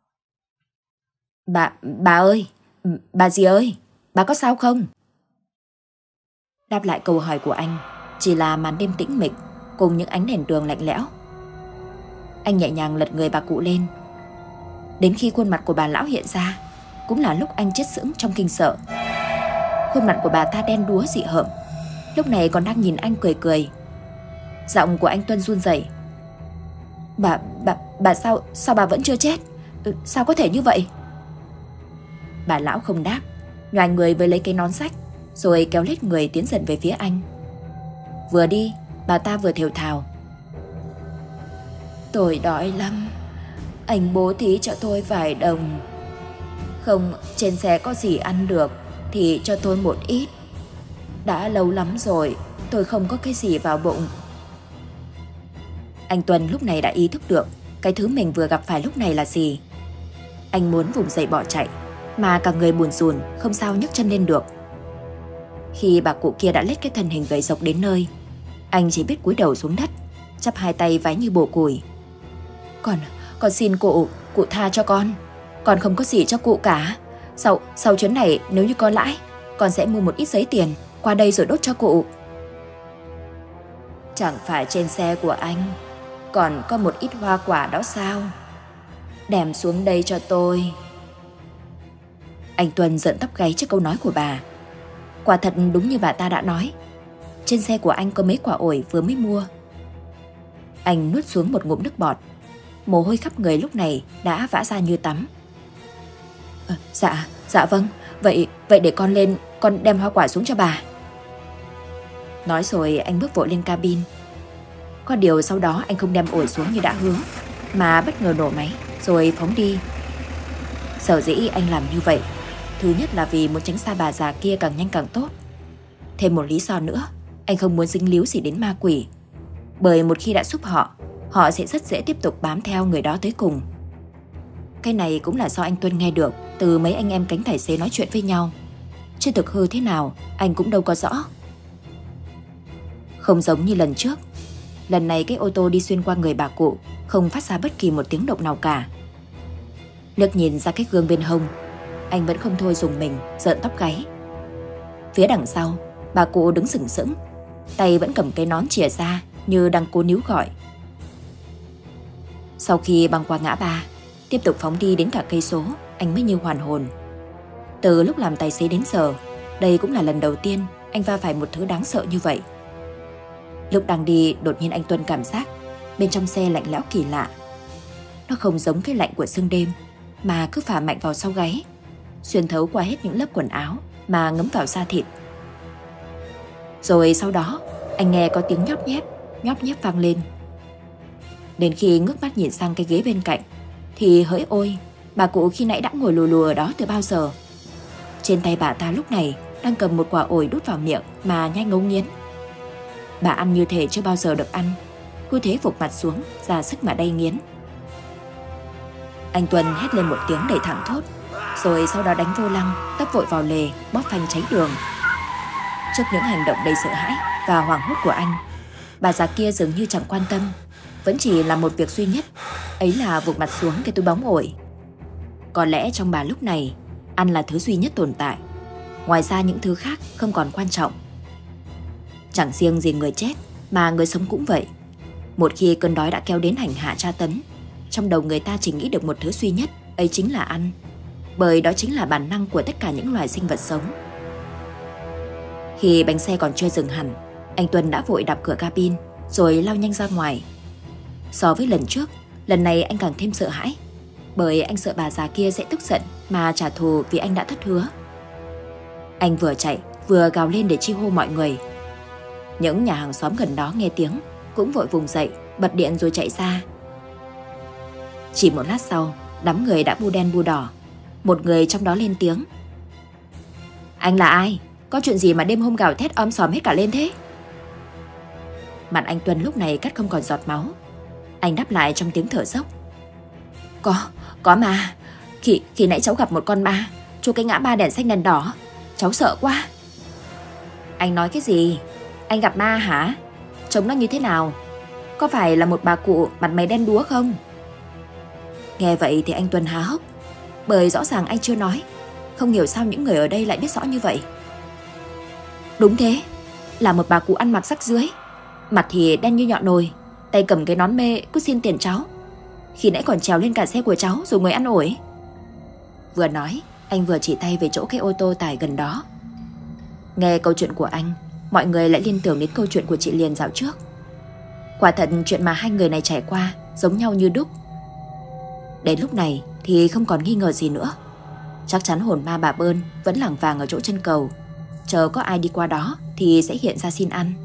Bà, bà ơi, bà gì ơi, bà có sao không? Đáp lại câu hỏi của anh chỉ là màn đêm tĩnh mịch cùng những ánh đèn đường lạnh lẽo. Anh nhẹ nhàng lật người bà cụ lên. Đến khi khuôn mặt của bà lão hiện ra, cũng là lúc anh chết sững trong kinh sợ. Khuôn mặt của bà ta đen đúa dị hợm, lúc này còn đang nhìn anh cười cười. Giọng của anh Tuân run rẩy. Bà, bà, bà sao, sao bà vẫn chưa chết? Ừ, sao có thể như vậy? Bà lão không đáp, nhoài người với lấy cái nón sách, rồi kéo lết người tiến dần về phía anh. Vừa đi, bà ta vừa thều thào. Tôi đói lắm, anh bố thí cho tôi vài đồng. Không trên xe có gì ăn được thì cho tôi một ít. Đã lâu lắm rồi tôi không có cái gì vào bụng. Anh Tuân lúc này đã ý thức được cái thứ mình vừa gặp phải lúc này là gì. Anh muốn vùng dậy bỏ chạy, mà cả người buồn rùn không sao nhấc chân lên được. Khi bà cụ kia đã lết cái thân hình gầy rộc đến nơi, anh chỉ biết cúi đầu xuống đất, chắp hai tay vái như bổ củi. Con, con xin cụ, cụ tha cho con. Con không có gì cho cụ cả. Sau, sau chuyến này nếu như có lãi, con sẽ mua một ít giấy tiền qua đây rồi đốt cho cụ. Chẳng phải trên xe của anh còn có một ít hoa quả đó sao? Đem xuống đây cho tôi. Anh Tuân giận tóc gáy trước câu nói của bà. Quả thật đúng như bà ta đã nói, trên xe của anh có mấy quả ổi vừa mới mua. Anh nuốt xuống một ngụm nước bọt, mồ hôi khắp người lúc này đã vã ra như tắm. À, dạ, dạ vâng, vậy vậy để con lên, con đem hoa quả xuống cho bà. Nói rồi anh bước vội lên cabin. Có điều sau đó anh không đem ổi xuống như đã hứa, mà bất ngờ nổ máy rồi phóng đi. Sở dĩ anh làm như vậy Thứ nhất là vì muốn tránh xa bà già kia càng nhanh càng tốt. Thêm một lý do nữa, anh không muốn dính líu gì đến ma quỷ. Bởi một khi đã giúp họ, họ sẽ rất dễ tiếp tục bám theo người đó tới cùng. Cái này cũng là do anh Tuân nghe được từ mấy anh em cánh tài xế nói chuyện với nhau. Chứ thực hư thế nào, anh cũng đâu có rõ. Không giống như lần trước, lần này cái ô tô đi xuyên qua người bà cụ, không phát ra bất kỳ một tiếng động nào cả. Liếc nhìn ra cái gương bên hông, anh vẫn không thôi rùng mình, rợn tóc gáy. Phía đằng sau, bà cụ đứng sừng sững, tay vẫn cầm cái nón chìa ra như đang cố níu gọi. Sau khi băng qua ngã ba, tiếp tục phóng đi đến cả cây số, anh mới như hoàn hồn. Từ lúc làm tài xế đến giờ, đây cũng là lần đầu tiên anh va phải một thứ đáng sợ như vậy. Lúc đang đi, đột nhiên anh Tuân cảm giác bên trong xe lạnh lẽo kỳ lạ. Nó không giống cái lạnh của sương đêm, mà cứ phả mạnh vào sau gáy, xuyên thấu qua hết những lớp quần áo mà ngấm vào da thịt. Rồi sau đó, anh nghe có tiếng nhóp nhép, nhóp nhép vang lên. Đến khi ngước mắt nhìn sang cái ghế bên cạnh, thì hỡi ôi, bà cụ khi nãy đã ngồi lù lù ở đó từ bao giờ. Trên tay bà ta lúc này đang cầm một quả ổi đút vào miệng mà nhai ngấu nghiến. Bà ăn như thể chưa bao giờ được ăn, cứ thế phục mặt xuống, ra sức mà đay nghiến. Anh Tuân hét lên một tiếng đầy thảng thốt, rồi sau đó đánh vô lăng, tấp vội vào lề, bóp phanh cháy đường. Trước những hành động đầy sợ hãi và hoảng hốt của anh, bà già kia dường như chẳng quan tâm, vẫn chỉ làm một việc duy nhất, ấy là vụt mặt xuống cái túi bóng ổi. Có lẽ trong bà lúc này, ăn là thứ duy nhất tồn tại, ngoài ra những thứ khác không còn quan trọng. Chẳng riêng gì người chết, mà người sống cũng vậy. Một khi cơn đói đã kéo đến hành hạ tra tấn, trong đầu người ta chỉ nghĩ được một thứ duy nhất, ấy chính là ăn. Bởi đó chính là bản năng của tất cả những loài sinh vật sống. Khi bánh xe còn chưa dừng hẳn, anh Tuân đã vội đạp cửa cabin, rồi lao nhanh ra ngoài. So với lần trước, lần này anh càng thêm sợ hãi, bởi anh sợ bà già kia sẽ tức giận mà trả thù vì anh đã thất hứa. Anh vừa chạy, vừa gào lên để chi hô mọi người. Những nhà hàng xóm gần đó nghe tiếng cũng vội vùng dậy, bật điện rồi chạy ra. Chỉ một lát sau, đám người đã bu đen bu đỏ. Một người trong đó lên tiếng: "Anh là ai? Có chuyện gì mà đêm hôm gào thét om sòm hết cả lên thế?" Mặt anh Tuân lúc này cắt không còn giọt máu. Anh đáp lại trong tiếng thở dốc: Có, có ma. Khi, khi nãy cháu gặp một con ma chỗ cái ngã ba đèn xanh đèn đỏ. Cháu sợ quá. Anh nói cái gì? Anh gặp ma hả? Trông nó như thế nào? Có phải là một bà cụ mặt mày đen đúa không? Nghe vậy thì anh Tuân há hốc, bởi rõ ràng anh chưa nói. Không hiểu sao những người ở đây lại biết rõ như vậy. Đúng thế, là một bà cụ ăn mặc rách rưới, mặt thì đen như nhọn nồi, tay cầm cái nón mê cứ xin tiền cháu. Khi nãy còn trèo lên cả xe của cháu rồi ngồi ăn ổi. Vừa nói, anh vừa chỉ tay về chỗ cái ô tô tải gần đó. Nghe câu chuyện của anh, mọi người lại liên tưởng đến câu chuyện của chị Liền dạo trước. Quả thật chuyện mà hai người này trải qua giống nhau như đúc. Đến lúc này thì không còn nghi ngờ gì nữa. Chắc chắn hồn ma bà Bơn vẫn lảng vàng ở chỗ chân cầu, chờ có ai đi qua đó thì sẽ hiện ra xin ăn.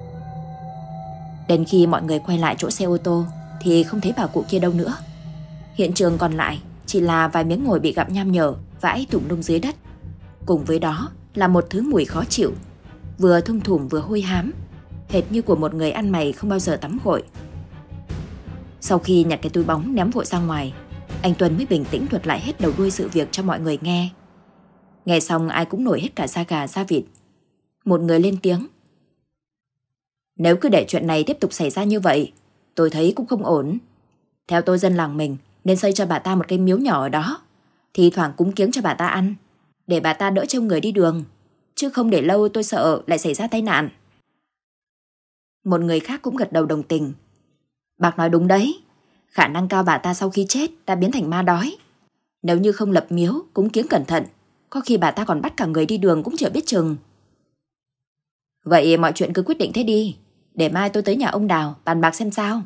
Đến khi mọi người quay lại chỗ xe ô tô thì không thấy bà cụ kia đâu nữa. Hiện trường còn lại chỉ là vài miếng ngồi bị gặm nham nhở vãi tùm lum dưới đất. Cùng với đó là một thứ mùi khó chịu, vừa thum thủm vừa hôi hám, hệt như của một người ăn mày không bao giờ tắm gội. Sau khi nhặt cái túi bóng ném vội ra ngoài, anh Tuân mới bình tĩnh thuật lại hết đầu đuôi sự việc cho mọi người nghe. Nghe xong ai cũng nổi hết cả da gà da vịt. Một người lên tiếng: Nếu cứ để chuyện này tiếp tục xảy ra như vậy, tôi thấy cũng không ổn. Theo tôi, dân làng mình nên xây cho bà ta một cái miếu nhỏ ở đó, thì thoảng cúng kiếng cho bà ta ăn, để bà ta đỡ trông người đi đường, chứ không để lâu tôi sợ lại xảy ra tai nạn. Một người khác cũng gật đầu đồng tình: Bác nói đúng đấy, khả năng cao bà ta sau khi chết đã biến thành ma đói. Nếu như không lập miếu cúng kiếng cẩn thận, có khi bà ta còn bắt cả người đi đường cũng chưa biết chừng. Vậy mọi chuyện cứ quyết định thế đi, để mai tôi tới nhà ông Đào bàn bạc xem sao.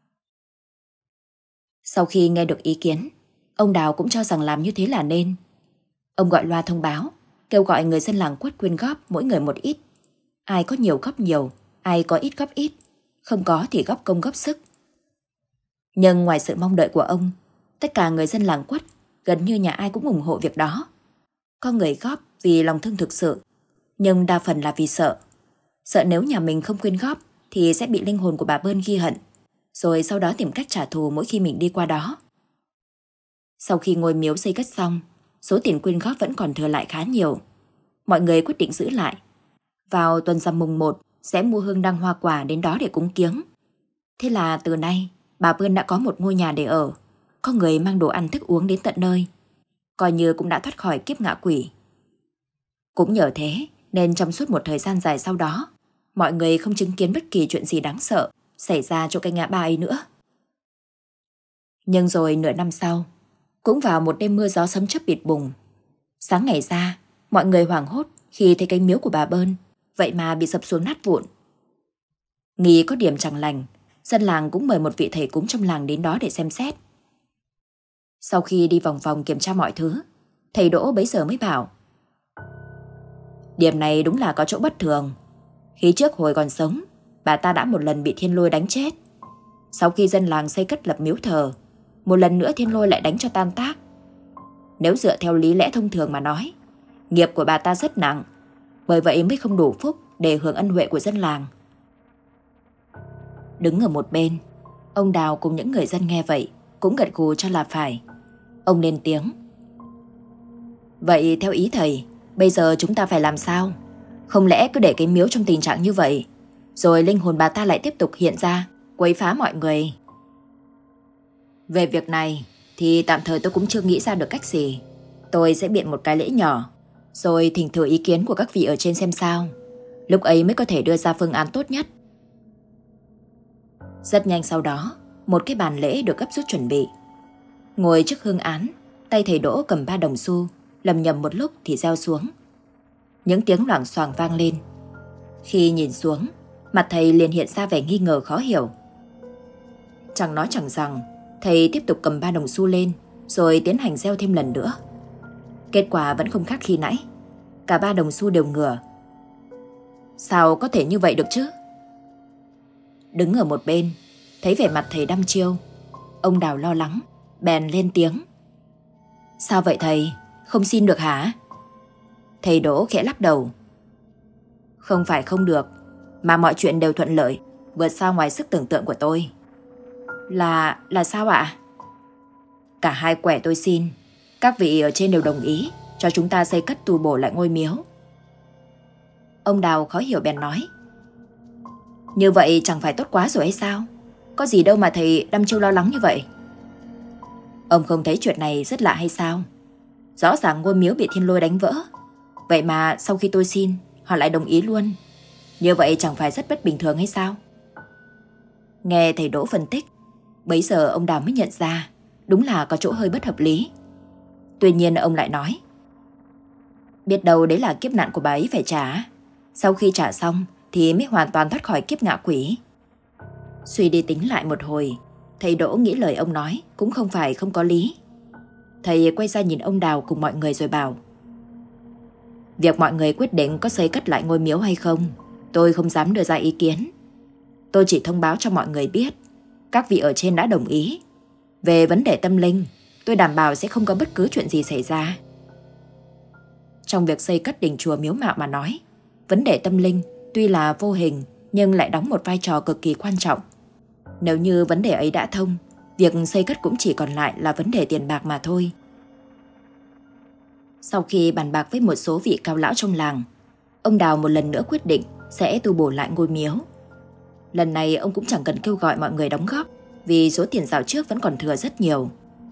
Sau khi nghe được ý kiến, ông Đào cũng cho rằng làm như thế là nên. Ông gọi loa thông báo, kêu gọi người dân làng Quất quyên góp mỗi người một ít. Ai có nhiều góp nhiều, ai có ít góp ít, không có thì góp công góp sức. Nhưng ngoài sự mong đợi của ông, tất cả người dân làng Quất gần như nhà ai cũng ủng hộ việc đó. Có người góp vì lòng thương thực sự, nhưng đa phần là vì sợ. Sợ nếu nhà mình không quyên góp thì sẽ bị linh hồn của bà Bơn ghi hận, rồi sau đó tìm cách trả thù mỗi khi mình đi qua đó. Sau khi ngôi miếu xây cất xong, số tiền quyên góp vẫn còn thừa lại khá nhiều. Mọi người quyết định giữ lại. Vào tuần rằm mùng một sẽ mua hương đăng hoa quả đến đó để cúng kiếng. Thế là từ nay bà Bơn đã có một ngôi nhà để ở, có người mang đồ ăn thức uống đến tận nơi, coi như cũng đã thoát khỏi kiếp ngạ quỷ. Cũng nhờ thế nên trong suốt một thời gian dài sau đó, mọi người không chứng kiến bất kỳ chuyện gì đáng sợ xảy ra chỗ cái ngã ba ấy nữa. Nhưng rồi nửa năm sau, cũng vào một đêm mưa gió sấm chớp bịt bùng, sáng ngày ra, mọi người hoảng hốt khi thấy cái miếu của bà Bơn vậy mà bị sập xuống nát vụn. Nghi có điểm chẳng lành, dân làng cũng mời một vị thầy cúng trong làng đến đó để xem xét. Sau khi đi vòng vòng kiểm tra mọi thứ, thầy Đỗ bấy giờ mới bảo: điểm này đúng là có chỗ bất thường. Khi trước hồi còn sống, bà ta đã một lần bị thiên lôi đánh chết. Sau khi dân làng xây cất lập miếu thờ, một lần nữa thiên lôi lại đánh cho tan tác. Nếu dựa theo lý lẽ thông thường mà nói, nghiệp của bà ta rất nặng, bởi vậy mới không đủ phúc để hưởng ân huệ của dân làng. Đứng ở một bên, ông Đào cùng những người dân nghe vậy cũng gật gù cho là phải. Ông lên tiếng: vậy theo ý thầy, bây giờ chúng ta phải làm sao? Không lẽ cứ để cái miếu trong tình trạng như vậy, rồi linh hồn bà ta lại tiếp tục hiện ra, quấy phá mọi người? Về việc này thì tạm thời tôi cũng chưa nghĩ ra được cách gì. Tôi sẽ biện một cái lễ nhỏ, rồi thỉnh thử ý kiến của các vị ở trên xem sao. Lúc ấy mới có thể đưa ra phương án tốt nhất. Rất nhanh sau đó, một cái bàn lễ được gấp rút chuẩn bị. Ngồi trước hương án, tay thầy Đỗ cầm ba đồng xu, lầm nhầm một lúc thì gieo xuống. Những tiếng loảng xoảng vang lên. Khi nhìn xuống, mặt thầy liền hiện ra vẻ nghi ngờ khó hiểu. Chẳng nói chẳng rằng, thầy tiếp tục cầm ba đồng xu lên, rồi tiến hành gieo thêm lần nữa. Kết quả vẫn không khác khi nãy. Cả ba đồng xu đều ngửa. Sao có thể như vậy được chứ? Đứng ở một bên, thấy vẻ mặt thầy đăm chiêu, ông Đào lo lắng, bèn lên tiếng: sao vậy thầy, không xin được hả? Thầy Đỗ khẽ lắc đầu: không phải không được, mà mọi chuyện đều thuận lợi, vượt xa ngoài sức tưởng tượng của tôi. Là... là sao ạ? Cả hai quẻ tôi xin, các vị ở trên đều đồng ý cho chúng ta xây cất tu bổ lại ngôi miếu. Ông Đào khó hiểu bèn nói: như vậy chẳng phải tốt quá rồi hay sao? Có gì đâu mà thầy đăm chiêu lo lắng như vậy. Ông không thấy chuyện này rất lạ hay sao? Rõ ràng ngôi miếu bị thiên lôi đánh vỡ, vậy mà sau khi tôi xin, họ lại đồng ý luôn. Như vậy chẳng phải rất bất bình thường hay sao? Nghe thầy Đỗ phân tích, bấy giờ ông Đào mới nhận ra đúng là có chỗ hơi bất hợp lý. Tuy nhiên ông lại nói: biết đâu đấy là kiếp nạn của bà ấy phải trả. Sau khi trả xong thì mới hoàn toàn thoát khỏi kiếp ngạ quỷ. Suy đi tính lại một hồi, thầy Đỗ nghĩ lời ông nói cũng không phải không có lý. Thầy quay ra nhìn ông Đào cùng mọi người rồi bảo: việc mọi người quyết định có xây cất lại ngôi miếu hay không, tôi không dám đưa ra ý kiến. Tôi chỉ thông báo cho mọi người biết các vị ở trên đã đồng ý. Về vấn đề tâm linh, tôi đảm bảo sẽ không có bất cứ chuyện gì xảy ra. Trong việc xây cất đình chùa miếu mạo mà nói, vấn đề tâm linh tuy là vô hình nhưng lại đóng một vai trò cực kỳ quan trọng. Nếu như vấn đề ấy đã thông, việc xây cất cũng chỉ còn lại là vấn đề tiền bạc mà thôi. Sau khi bàn bạc với một số vị cao lão trong làng, ông Đào một lần nữa quyết định sẽ tu bổ lại ngôi miếu. Lần này ông cũng chẳng cần kêu gọi mọi người đóng góp, vì số tiền dạo trước vẫn còn thừa rất nhiều.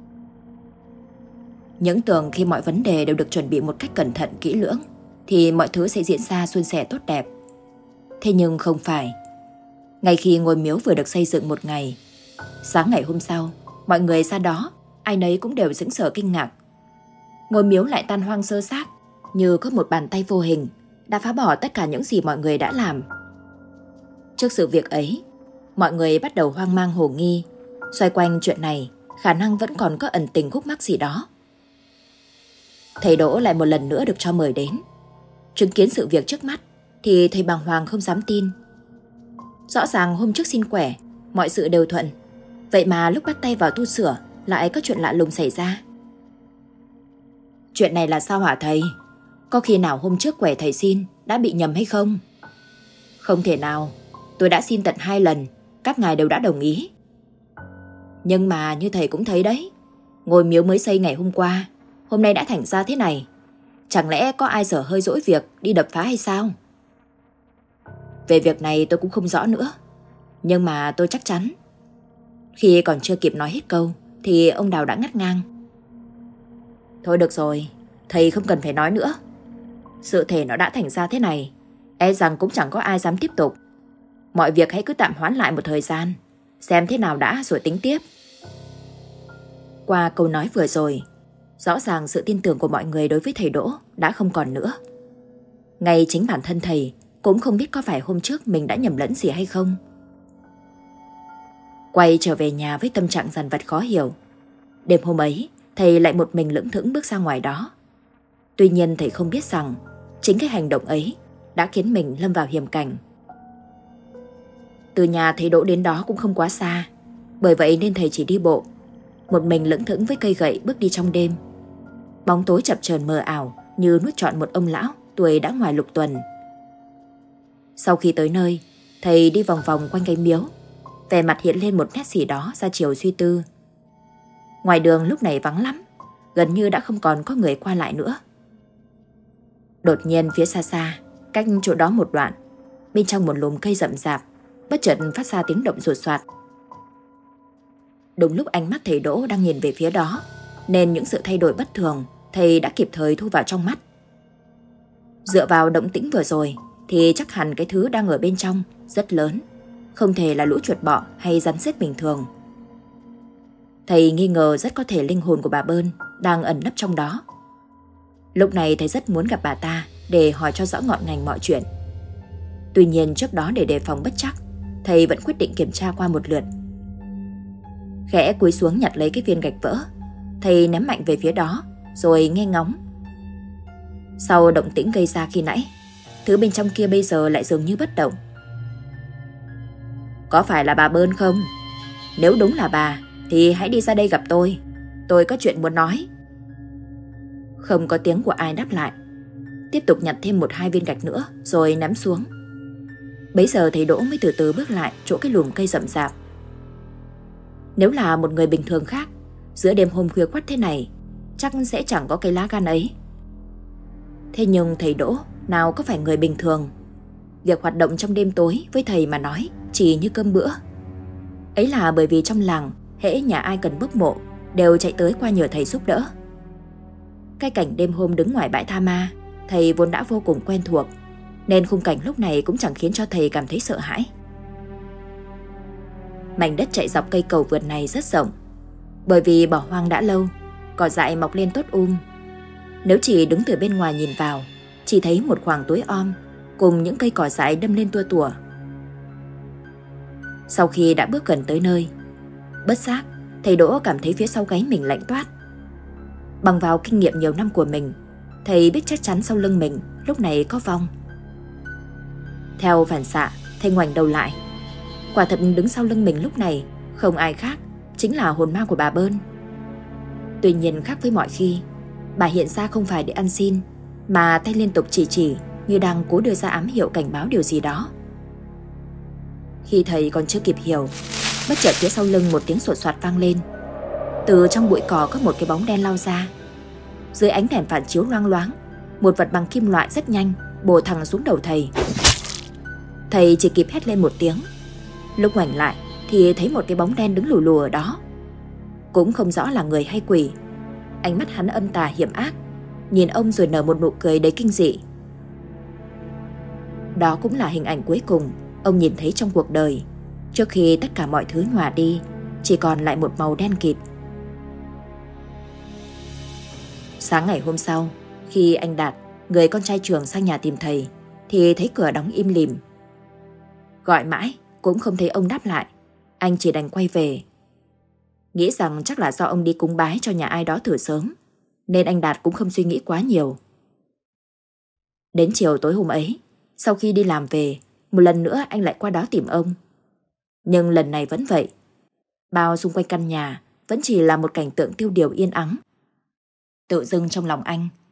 Những tưởng khi mọi vấn đề đều được chuẩn bị một cách cẩn thận kỹ lưỡng thì mọi thứ sẽ diễn ra suôn sẻ tốt đẹp. Thế nhưng không phải. Ngay khi ngôi miếu vừa được xây dựng một ngày, sáng ngày hôm sau, mọi người ra đó, ai nấy cũng đều sững sờ kinh ngạc. Ngôi miếu lại tan hoang sơ xác, như có một bàn tay vô hình đã phá bỏ tất cả những gì mọi người đã làm. Trước sự việc ấy, mọi người bắt đầu hoang mang hồ nghi, xoay quanh chuyện này khả năng vẫn còn có ẩn tình khúc mắc gì đó. Thầy Đỗ lại một lần nữa được cho mời đến. Chứng kiến sự việc trước mắt thì thầy bàng hoàng không dám tin. Rõ ràng hôm trước xin quẻ, mọi sự đều thuận, vậy mà lúc bắt tay vào tu sửa lại có chuyện lạ lùng xảy ra. Chuyện này là sao hả thầy? Có khi nào hôm trước quẻ thầy xin đã bị nhầm hay không? Không thể nào, tôi đã xin tận hai lần, các ngài đều đã đồng ý. Nhưng mà như thầy cũng thấy đấy, ngôi miếu mới xây ngày hôm qua, hôm nay đã thành ra thế này. Chẳng lẽ có ai dở hơi dỗi việc đi đập phá hay sao? Về việc này tôi cũng không rõ nữa, nhưng mà tôi chắc chắn. Khi còn chưa kịp nói hết câu thì ông Đào đã ngắt ngang. Thôi được rồi, thầy không cần phải nói nữa. Sự thể nó đã thành ra thế này, e rằng cũng chẳng có ai dám tiếp tục. Mọi việc hãy cứ tạm hoãn lại một thời gian, xem thế nào đã rồi tính tiếp. Qua câu nói vừa rồi, rõ ràng sự tin tưởng của mọi người đối với thầy Đỗ đã không còn nữa. Ngay chính bản thân thầy cũng không biết có phải hôm trước mình đã nhầm lẫn gì hay không. Quay trở về nhà với tâm trạng dằn vặt khó hiểu. Đêm hôm ấy, thầy lại một mình lững thững bước ra ngoài đó. Tuy nhiên thầy không biết rằng chính cái hành động ấy đã khiến mình lâm vào hiểm cảnh. Từ nhà thầy Đỗ đến đó cũng không quá xa, bởi vậy nên thầy chỉ đi bộ, một mình lững thững với cây gậy bước đi trong đêm. Bóng tối chập chờn mờ ảo như nuốt trọn một ông lão tuổi đã ngoài lục tuần. Sau khi tới nơi, thầy đi vòng vòng quanh cái miếu, vẻ mặt hiện lên một nét gì đó ra chiều suy tư. Ngoài đường lúc này vắng lắm, gần như đã không còn có người qua lại nữa. Đột nhiên phía xa xa, cách chỗ đó một đoạn, bên trong một lùm cây rậm rạp, bất chợt phát ra tiếng động sột soạt. Đúng lúc ánh mắt thầy Đỗ đang nhìn về phía đó, nên những sự thay đổi bất thường thầy đã kịp thời thu vào trong mắt. Dựa vào động tĩnh vừa rồi thì chắc hẳn cái thứ đang ở bên trong rất lớn, không thể là lũ chuột bọ hay rắn rết bình thường. Thầy nghi ngờ rất có thể linh hồn của bà Bơn đang ẩn nấp trong đó. Lúc này thầy rất muốn gặp bà ta để hỏi cho rõ ngọn ngành mọi chuyện. Tuy nhiên trước đó để đề phòng bất trắc, thầy vẫn quyết định kiểm tra qua một lượt. Khẽ cúi xuống nhặt lấy cái viên gạch vỡ, thầy ném mạnh về phía đó rồi nghe ngóng. Sau động tĩnh gây ra khi nãy, thứ bên trong kia bây giờ lại dường như bất động. Có phải là bà Bơn không? Nếu đúng là bà thì hãy đi ra đây gặp tôi, tôi có chuyện muốn nói. Không có tiếng của ai đáp lại. Tiếp tục nhặt thêm một hai viên gạch nữa rồi ném xuống. Bấy giờ thầy Đỗ mới từ từ bước lại chỗ cái lùm cây rậm rạp. Nếu là một người bình thường khác, giữa đêm hôm khuya khoắt thế này, chắc sẽ chẳng có cái lá gan ấy. Thế nhưng thầy Đỗ nào có phải người bình thường. Việc hoạt động trong đêm tối với thầy mà nói chỉ như cơm bữa. Ấy là bởi vì trong làng, hễ nhà ai cần bốc mộ đều chạy tới qua nhờ thầy giúp đỡ. Cái cảnh đêm hôm đứng ngoài bãi tha ma, thầy vốn đã vô cùng quen thuộc, nên khung cảnh lúc này cũng chẳng khiến cho thầy cảm thấy sợ hãi. Mảnh đất chạy dọc cây cầu vượt này rất rộng, bởi vì bỏ hoang đã lâu, cỏ dại mọc lên tốt um. Nếu chỉ đứng từ bên ngoài nhìn vào, chỉ thấy một khoảng tối om cùng những cây cỏ dại đâm lên tua tủa. Sau khi đã bước gần tới nơi, bất giác thầy Đỗ cảm thấy phía sau gáy mình lạnh toát. Bằng vào kinh nghiệm nhiều năm của mình, thầy biết chắc chắn sau lưng mình lúc này có vong. Theo phản xạ, thầy ngoảnh đầu lại. Quả thật đứng sau lưng mình lúc này không ai khác, chính là hồn ma của bà Bơn. Tuy nhiên khác với mọi khi, bà hiện ra không phải để ăn xin, mà tay liên tục chỉ chỉ như đang cố đưa ra ám hiệu cảnh báo điều gì đó. Khi thầy còn chưa kịp hiểu, bất chợt phía sau lưng một tiếng sột soạt vang lên. Từ trong bụi cỏ có một cái bóng đen lao ra. Dưới ánh đèn phản chiếu loang loáng, một vật bằng kim loại rất nhanh bổ thẳng xuống đầu thầy. Thầy chỉ kịp hét lên một tiếng. Lúc ngoảnh lại thì thấy một cái bóng đen đứng lù lù ở đó. Cũng không rõ là người hay quỷ. Ánh mắt hắn âm tà hiểm ác, nhìn ông rồi nở một nụ cười đầy kinh dị. Đó cũng là hình ảnh cuối cùng ông nhìn thấy trong cuộc đời, trước khi tất cả mọi thứ nhòa đi, chỉ còn lại một màu đen kịt. Sáng ngày hôm sau, khi anh Đạt, người con trai trưởng sang nhà tìm thầy, thì thấy cửa đóng im lìm. Gọi mãi cũng không thấy ông đáp lại, anh chỉ đành quay về. Nghĩ rằng chắc là do ông đi cúng bái cho nhà ai đó từ sớm, nên anh Đạt cũng không suy nghĩ quá nhiều. Đến chiều tối hôm ấy, sau khi đi làm về, một lần nữa anh lại qua đó tìm ông. Nhưng lần này vẫn vậy. Bao xung quanh căn nhà vẫn chỉ là một cảnh tượng tiêu điều yên ắng. Tự dưng trong lòng anh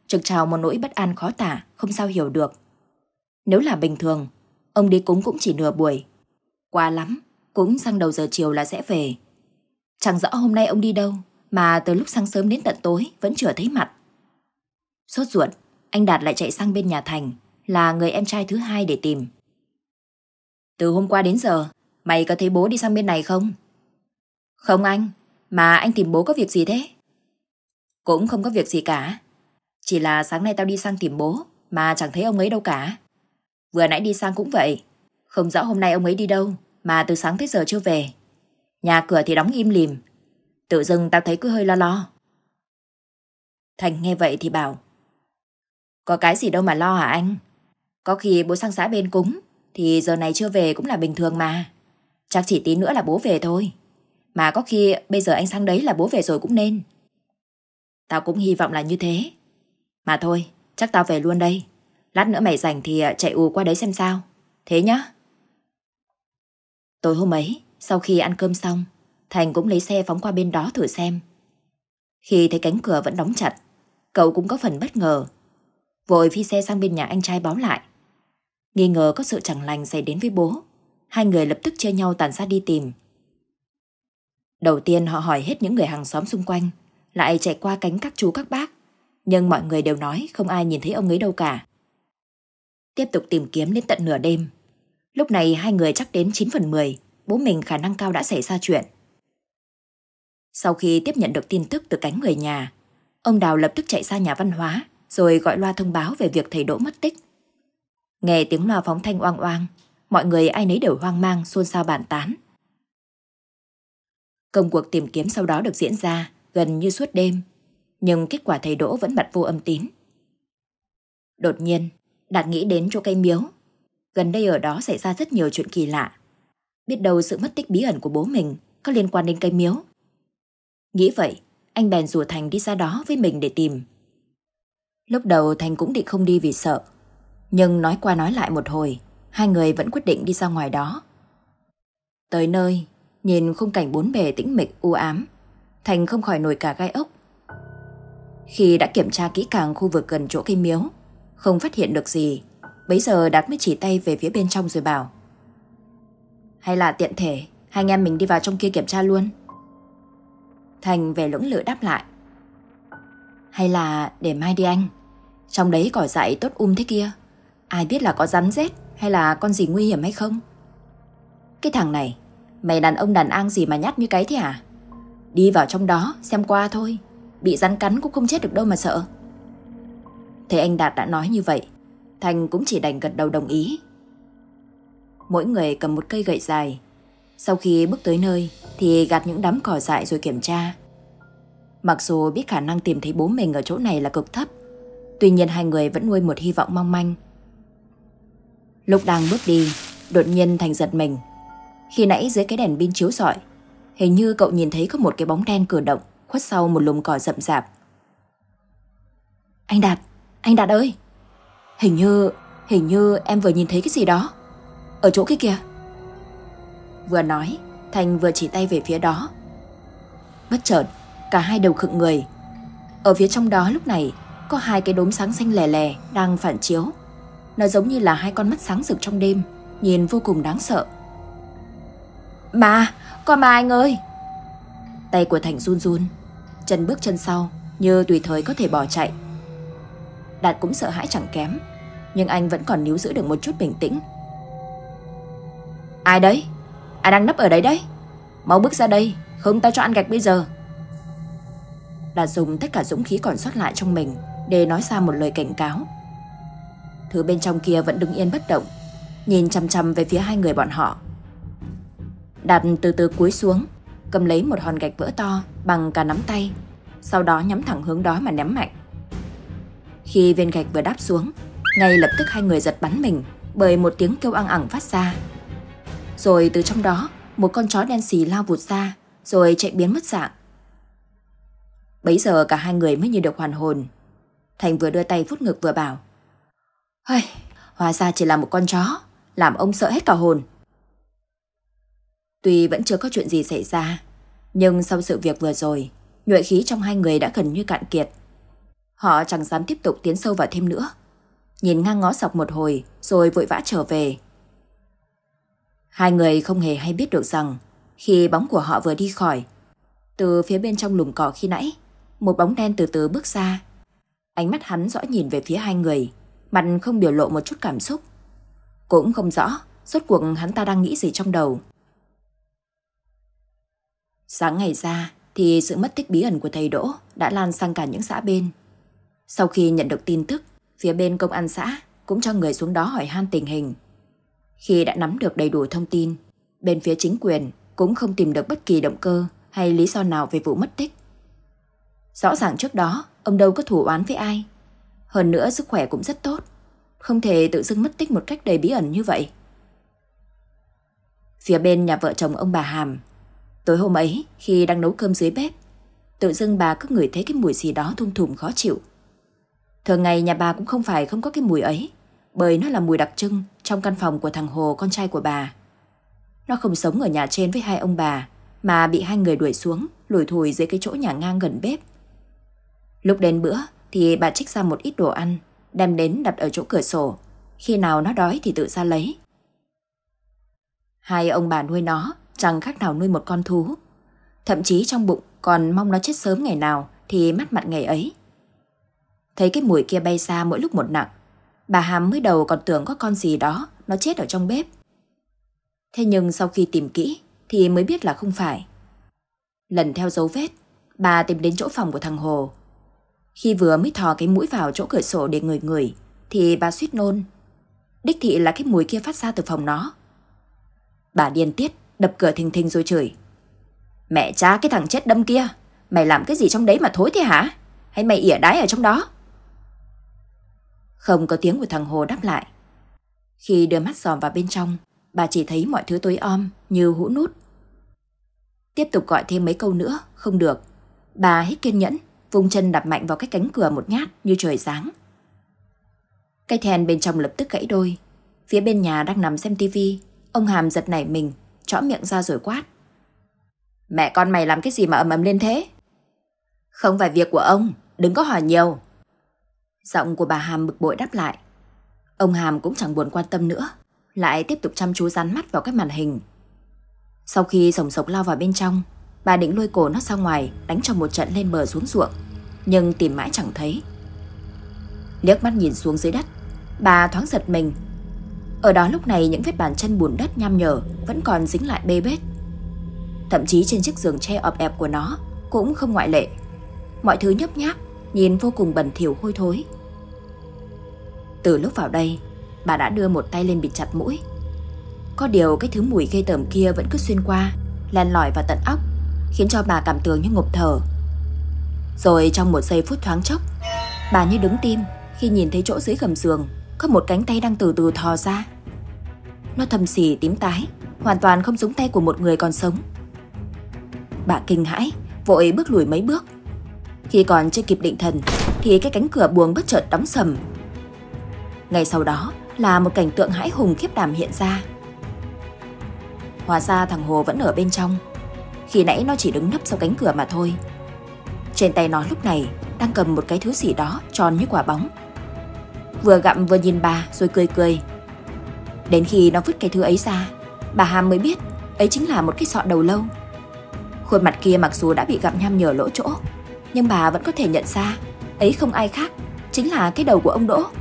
trực trào một nỗi bất an khó tả, không sao hiểu được. Nếu là bình thường, ông đi cúng cũng chỉ nửa buổi. Qua lắm, cũng sang đầu giờ chiều là sẽ về. Chẳng rõ hôm nay ông đi đâu, mà từ lúc sáng sớm đến tận tối vẫn chưa thấy mặt. Sốt ruột, anh Đạt lại chạy sang bên nhà Thành, là người em trai thứ hai để tìm. Từ hôm qua đến giờ, mày có thấy bố đi sang bên này không? Không anh, mà anh tìm bố có việc gì thế? Cũng không có việc gì cả. Chỉ là sáng nay tao đi sang tìm bố, mà chẳng thấy ông ấy đâu cả. Vừa nãy đi sang cũng vậy. Không rõ hôm nay ông ấy đi đâu, mà từ sáng tới giờ chưa về. Nhà cửa thì đóng im lìm. Tự dưng tao thấy cứ hơi lo lo. Thành nghe vậy thì bảo: Có cái gì đâu mà lo hả anh? Có khi bố sang xã bên cúng, thì giờ này chưa về cũng là bình thường mà. Chắc chỉ tí nữa là bố về thôi. Mà có khi bây giờ anh sang đấy là bố về rồi cũng nên. Tao cũng hy vọng là như thế. Mà thôi, chắc tao về luôn đây. Lát nữa mày rảnh thì chạy ù qua đấy xem sao. Thế nhá. Tối hôm ấy, sau khi ăn cơm xong, Thành cũng lấy xe phóng qua bên đó thử xem. Khi thấy cánh cửa vẫn đóng chặt, cậu cũng có phần bất ngờ. Vội phi xe sang bên nhà anh trai báo lại. Nghi ngờ có sự chẳng lành xảy đến với bố, hai người lập tức chia nhau tản ra đi tìm. Đầu tiên họ hỏi hết những người hàng xóm xung quanh, lại chạy qua cánh các chú các bác, nhưng mọi người đều nói không ai nhìn thấy ông ấy đâu cả. Tiếp tục tìm kiếm đến tận nửa đêm. Lúc này hai người chắc đến chín phần mười bố mình khả năng cao đã xảy ra chuyện. Sau khi tiếp nhận được tin tức từ cánh người nhà, ông Đào lập tức chạy ra nhà văn hóa, rồi gọi loa thông báo về việc thầy Đỗ mất tích. Nghe tiếng loa phóng thanh oang oang, mọi người ai nấy đều hoang mang, xôn xao bàn tán. Công cuộc tìm kiếm sau đó được diễn ra gần như suốt đêm, nhưng kết quả thầy Đỗ vẫn bặt vô âm tín. Đột nhiên, Đạt nghĩ đến chỗ cây miếu. Gần đây ở đó xảy ra rất nhiều chuyện kỳ lạ. Biết đâu sự mất tích bí ẩn của bố mình có liên quan đến cây miếu. Nghĩ vậy, anh bèn rủ Thành đi ra đó với mình để tìm. Lúc đầu Thành cũng định không đi vì sợ, nhưng nói qua nói lại một hồi, hai người vẫn quyết định đi ra ngoài đó. Tới nơi, nhìn khung cảnh bốn bề tĩnh mịch u ám, Thành không khỏi nổi cả gai ốc. Khi đã kiểm tra kỹ càng khu vực gần chỗ cây miếu, không phát hiện được gì, bấy giờ Đạt mới chỉ tay về phía bên trong rồi bảo: Hay là tiện thể hai anh em mình đi vào trong kia kiểm tra luôn. Thành vẻ lưỡng lự đáp lại: Hay là để mai đi anh. Trong đấy cỏ dại tốt um thế kia, ai biết là có rắn rết hay là con gì nguy hiểm hay không. Cái thằng này, mày đàn ông đàn ang gì mà nhát như cái thế hả? Đi vào trong đó xem qua thôi, bị rắn cắn cũng không chết được đâu mà sợ. Thấy anh Đạt đã nói như vậy, Thành cũng chỉ đành gật đầu đồng ý. Mỗi người cầm một cây gậy dài. Sau khi bước tới nơi thì gạt những đám cỏ dại rồi kiểm tra. Mặc dù biết khả năng tìm thấy bố mình ở chỗ này là cực thấp, tuy nhiên hai người vẫn nuôi một hy vọng mong manh. Lúc đang bước đi, đột nhiên Thành giật mình. Khi nãy dưới cái đèn pin chiếu rọi, hình như cậu nhìn thấy có một cái bóng đen cử động khuất sau một lùm cỏ rậm rạp. Anh Đạt, anh Đạt ơi! Hình như, hình như em vừa nhìn thấy cái gì đó. Ở chỗ kia kìa. Vừa nói, Thành vừa chỉ tay về phía đó. Bất chợt, cả hai đều khựng người. Ở phía trong đó lúc này có hai cái đốm sáng xanh lè lè đang phản chiếu. Nó giống như là hai con mắt sáng rực trong đêm, nhìn vô cùng đáng sợ. Mà, con mà anh ơi! Tay của Thành run run, chân bước chân sau như tùy thời có thể bỏ chạy. Đạt cũng sợ hãi chẳng kém, nhưng anh vẫn còn níu giữ được một chút bình tĩnh. Ai đấy? Ai đang nấp ở đấy đấy? Mau bước ra đây, không tao cho ăn gạch bây giờ. Đạt dùng tất cả dũng khí còn sót lại trong mình để nói ra một lời cảnh cáo. Thứ bên trong kia vẫn đứng yên bất động, nhìn chằm chằm về phía hai người bọn họ. Đạt từ từ cúi xuống, cầm lấy một hòn gạch vỡ to bằng cả nắm tay, sau đó nhắm thẳng hướng đó mà ném mạnh. Khi viên gạch vừa đáp xuống, ngay lập tức hai người giật bắn mình bởi một tiếng kêu ăng ẳng phát ra. Rồi từ trong đó, một con chó đen xì lao vụt ra, rồi chạy biến mất dạng. Bấy giờ cả hai người mới như được hoàn hồn. Thành vừa đưa tay vuốt ngực vừa bảo: Hây, hóa ra chỉ là một con chó, làm ông sợ hết cả hồn. Tuy vẫn chưa có chuyện gì xảy ra, nhưng sau sự việc vừa rồi, nhuệ khí trong hai người đã gần như cạn kiệt. Họ chẳng dám tiếp tục tiến sâu vào thêm nữa. Nhìn ngang ngó dọc một hồi rồi vội vã trở về. Hai người không hề hay biết được rằng khi bóng của họ vừa đi khỏi, từ phía bên trong lùm cỏ khi nãy, một bóng đen từ từ bước ra. Ánh mắt hắn dõi nhìn về phía hai người, mặt không biểu lộ một chút cảm xúc. Cũng không rõ rốt cuộc hắn ta đang nghĩ gì trong đầu. Sáng ngày ra thì sự mất tích bí ẩn của thầy Đỗ đã lan sang cả những xã bên. Sau khi nhận được tin tức, phía bên công an xã cũng cho người xuống đó hỏi han tình hình. Khi đã nắm được đầy đủ thông tin, bên phía chính quyền cũng không tìm được bất kỳ động cơ hay lý do nào về vụ mất tích. Rõ ràng trước đó ông đâu có thù oán với ai. Hơn nữa sức khỏe cũng rất tốt, không thể tự dưng mất tích một cách đầy bí ẩn như vậy. Phía bên nhà vợ chồng ông bà Hàm, tối hôm ấy khi đang nấu cơm dưới bếp, tự dưng bà cứ ngửi thấy cái mùi gì đó thum thùm khó chịu. Thường ngày nhà bà cũng không phải không có cái mùi ấy, bởi nó là mùi đặc trưng trong căn phòng của thằng Hồ, con trai của bà. Nó không sống ở nhà trên với hai ông bà, mà bị hai người đuổi xuống, lủi thủi dưới cái chỗ nhà ngang gần bếp. Lúc đến bữa thì bà trích ra một ít đồ ăn, đem đến đặt ở chỗ cửa sổ, khi nào nó đói thì tự ra lấy. Hai ông bà nuôi nó chẳng khác nào nuôi một con thú, thậm chí trong bụng còn mong nó chết sớm ngày nào thì mất mặt ngày ấy. Thấy cái mùi kia bay xa mỗi lúc một nặng, bà Hàm mới đầu còn tưởng có con gì đó nó chết ở trong bếp. Thế nhưng sau khi tìm kỹ thì mới biết là không phải. Lần theo dấu vết, bà tìm đến chỗ phòng của thằng Hồ. Khi vừa mới thò cái mũi vào chỗ cửa sổ để ngửi ngửi thì bà suýt nôn. Đích thị là cái mùi kia phát ra từ phòng nó. Bà điên tiết đập cửa thình thình rồi chửi: "Mẹ cha cái thằng chết đâm kia, mày làm cái gì trong đấy mà thối thế hả? Hay mày ỉa đái ở trong đó?" Không có tiếng của thằng Hồ đáp lại. Khi đưa mắt dòm vào bên trong, bà chỉ thấy mọi thứ tối om như hũ nút. Tiếp tục gọi thêm mấy câu nữa, không được. Bà hết kiên nhẫn, vung chân đạp mạnh vào cái cánh cửa một nhát như trời giáng. Cái then bên trong lập tức gãy đôi. Phía bên nhà đang nằm xem tivi, ông Hàm giật nảy mình, trõ miệng ra rồi quát: "Mẹ con mày làm cái gì mà ầm ầm lên thế?" "Không phải việc của ông, đừng có hỏi nhiều." Giọng của bà Hàm bực bội đáp lại. Ông Hàm cũng chẳng buồn quan tâm nữa, lại tiếp tục chăm chú dán mắt vào cái màn hình. Sau khi sồng sộc lao vào bên trong, bà định lôi cổ nó ra ngoài đánh cho một trận lên bờ xuống ruộng, nhưng tìm mãi chẳng thấy. Liếc mắt nhìn xuống dưới đất, bà thoáng giật mình. Ở đó lúc này những vết bàn chân bùn đất nham nhở vẫn còn dính lại bê bết. Thậm chí trên chiếc giường tre ọp ẹp của nó cũng không ngoại lệ. Mọi thứ nhấp nháp, nhìn vô cùng bẩn thỉu hôi thối. Từ lúc vào đây, bà đã đưa một tay lên bịt chặt mũi. Có điều cái thứ mùi ghê tởm kia vẫn cứ xuyên qua, len lỏi vào tận óc, khiến cho bà cảm tưởng như ngộp thở. Rồi trong một giây phút thoáng chốc, bà như đứng tim khi nhìn thấy chỗ dưới gầm giường có một cánh tay đang từ từ thò ra. Nó thâm xì tím tái, hoàn toàn không giống tay của một người còn sống. Bà kinh hãi, vội bước lùi mấy bước. Khi còn chưa kịp định thần thì cái cánh cửa buồng bất chợt đóng sầm. Ngay sau đó là một cảnh tượng hãi hùng khiếp đảm hiện ra. Hóa ra thằng Hồ vẫn ở bên trong. Khi nãy nó chỉ đứng nấp sau cánh cửa mà thôi. Trên tay nó lúc này đang cầm một cái thứ gì đó tròn như quả bóng. Vừa gặm vừa nhìn bà rồi cười cười. Đến khi nó vứt cái thứ ấy ra, bà Hàm mới biết ấy chính là một cái sọ đầu lâu. Khuôn mặt kia mặc dù đã bị gặm nham nhở lỗ chỗ, nhưng bà vẫn có thể nhận ra ấy không ai khác, chính là cái đầu của ông Đỗ.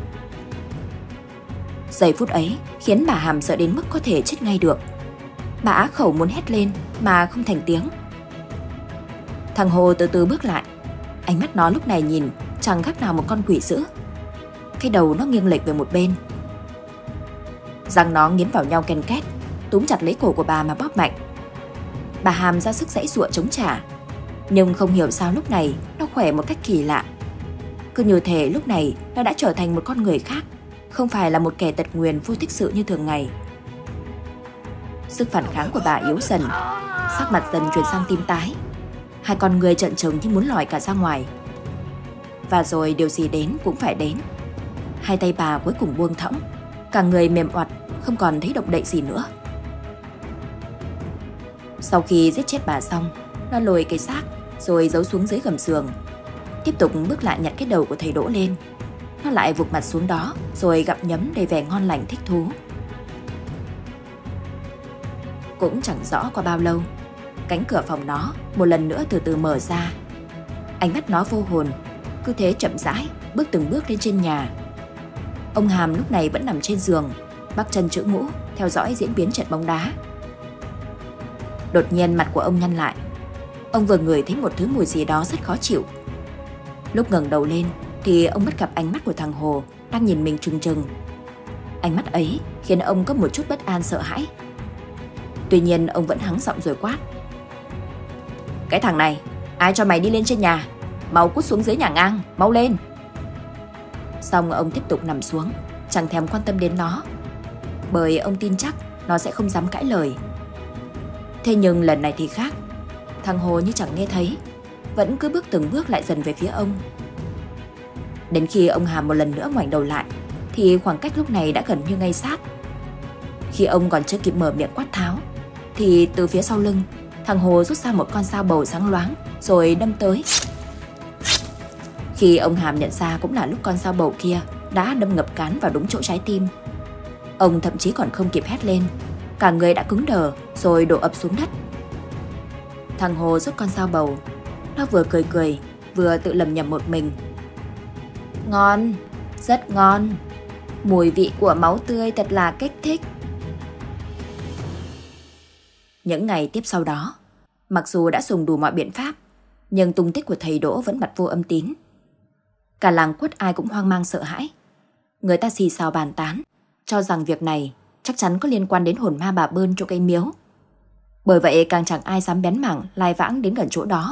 Giây phút ấy khiến bà Hàm sợ đến mức có thể chết ngay được. Bà á khẩu muốn hét lên mà không thành tiếng. Thằng Hồ từ từ bước lại. Ánh mắt nó lúc này nhìn chẳng khác nào một con quỷ dữ. Cái đầu nó nghiêng lệch về một bên. Răng nó nghiến vào nhau ken két, túm chặt lấy cổ của bà mà bóp mạnh. Bà Hàm ra sức giãy giụa chống trả, nhưng không hiểu sao lúc này nó khỏe một cách kỳ lạ. Cứ như thể lúc này nó đã trở thành một con người khác, không phải là một kẻ tật nguyền vô tích sự như thường ngày. Sức phản kháng của bà yếu dần, sắc mặt dần chuyển sang tím tái. Hai con người trợn trừng như muốn lòi cả ra ngoài. Và rồi điều gì đến cũng phải đến. Hai tay bà cuối cùng buông thõng, cả người mềm oặt, không còn thấy động đậy gì nữa. Sau khi giết chết bà xong, nó lôi cái xác rồi giấu xuống dưới gầm giường. tiếp tục bước lại nhặt cái đầu của thầy Đỗ lên. Nó lại vụt mặt xuống đó rồi gặm nhấm đầy vẻ ngon lành thích thú. Cũng chẳng rõ qua bao lâu, cánh cửa phòng nó một lần nữa từ từ mở ra. Ánh mắt nó vô hồn, cứ thế chậm rãi bước từng bước lên trên nhà. Ông Hàm lúc này vẫn nằm trên giường, bắc chân chữ mũ theo dõi diễn biến trận bóng đá. Đột nhiên mặt của ông nhăn lại. Ông vừa ngửi thấy một thứ mùi gì đó rất khó chịu. Lúc ngẩng đầu lên thì ông bắt gặp ánh mắt của thằng Hồ đang nhìn mình trừng trừng. Ánh mắt ấy khiến ông có một chút bất an sợ hãi. Tuy nhiên ông vẫn hắng giọng rồi quát: "Cái thằng này, ai cho mày đi lên trên nhà? Mau cút xuống dưới nhà ngang, mau lên!" Xong ông tiếp tục nằm xuống, chẳng thèm quan tâm đến nó, bởi ông tin chắc nó sẽ không dám cãi lời. Thế nhưng lần này thì khác. Thằng Hồ như chẳng nghe thấy, vẫn cứ bước từng bước lại dần về phía ông. Đến khi ông Hàm một lần nữa ngoảnh đầu lại thì khoảng cách lúc này đã gần như ngay sát. Khi ông còn chưa kịp mở miệng quát tháo thì từ phía sau lưng, thằng Hồ rút ra một con dao bầu sáng loáng rồi đâm tới. Khi ông Hàm nhận ra cũng là lúc con dao bầu kia đã đâm ngập cán vào đúng chỗ trái tim. Ông thậm chí còn không kịp hét lên, cả người đã cứng đờ rồi đổ ập xuống đất. Thằng Hồ rút con dao bầu, nó vừa cười cười vừa tự lầm nhầm một mình: "Ngon, rất ngon. Mùi vị của máu tươi thật là kích thích." Những ngày tiếp sau đó, mặc dù đã dùng đủ mọi biện pháp, nhưng tung tích của thầy Đỗ vẫn bặt vô âm tín. Cả làng Quất ai cũng hoang mang sợ hãi. Người ta xì xào bàn tán, cho rằng việc này chắc chắn có liên quan đến hồn ma bà Bơn chỗ cây miếu. Bởi vậy càng chẳng ai dám bén mảng lai vãng đến gần chỗ đó.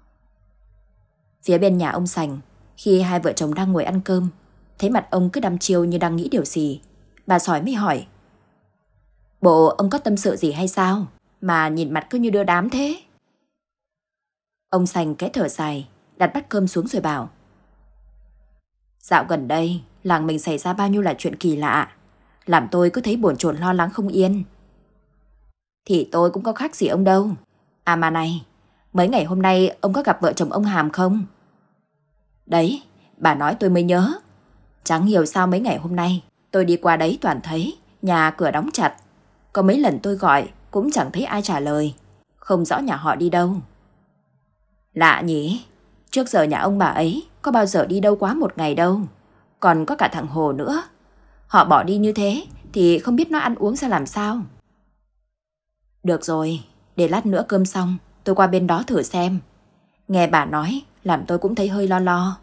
Phía bên nhà ông Sành, khi hai vợ chồng đang ngồi ăn cơm, thấy mặt ông cứ đăm chiêu như đang nghĩ điều gì, bà Sỏi mới hỏi: "Bộ ông có tâm sự gì hay sao mà nhìn mặt cứ như đưa đám thế?" Ông Sành khẽ thở dài, đặt bát cơm xuống rồi bảo: "Dạo gần đây làng mình xảy ra bao nhiêu là chuyện kỳ lạ, làm tôi cứ thấy bồn chồn lo lắng không yên." "Thì tôi cũng có khác gì ông đâu. À mà này, mấy ngày hôm nay ông có gặp vợ chồng ông Hàm không?" "Đấy, bà nói tôi mới nhớ. Chẳng hiểu sao mấy ngày hôm nay tôi đi qua đấy toàn thấy nhà cửa đóng chặt. Có mấy lần tôi gọi cũng chẳng thấy ai trả lời, không rõ nhà họ đi đâu." "Lạ nhỉ, trước giờ nhà ông bà ấy có bao giờ đi đâu quá một ngày đâu. Còn có cả thằng Hồ nữa. Họ bỏ đi như thế thì không biết nó ăn uống ra làm sao." "Được rồi, để lát nữa cơm xong tôi qua bên đó thử xem. Nghe bà nói làm tôi cũng thấy hơi lo lo."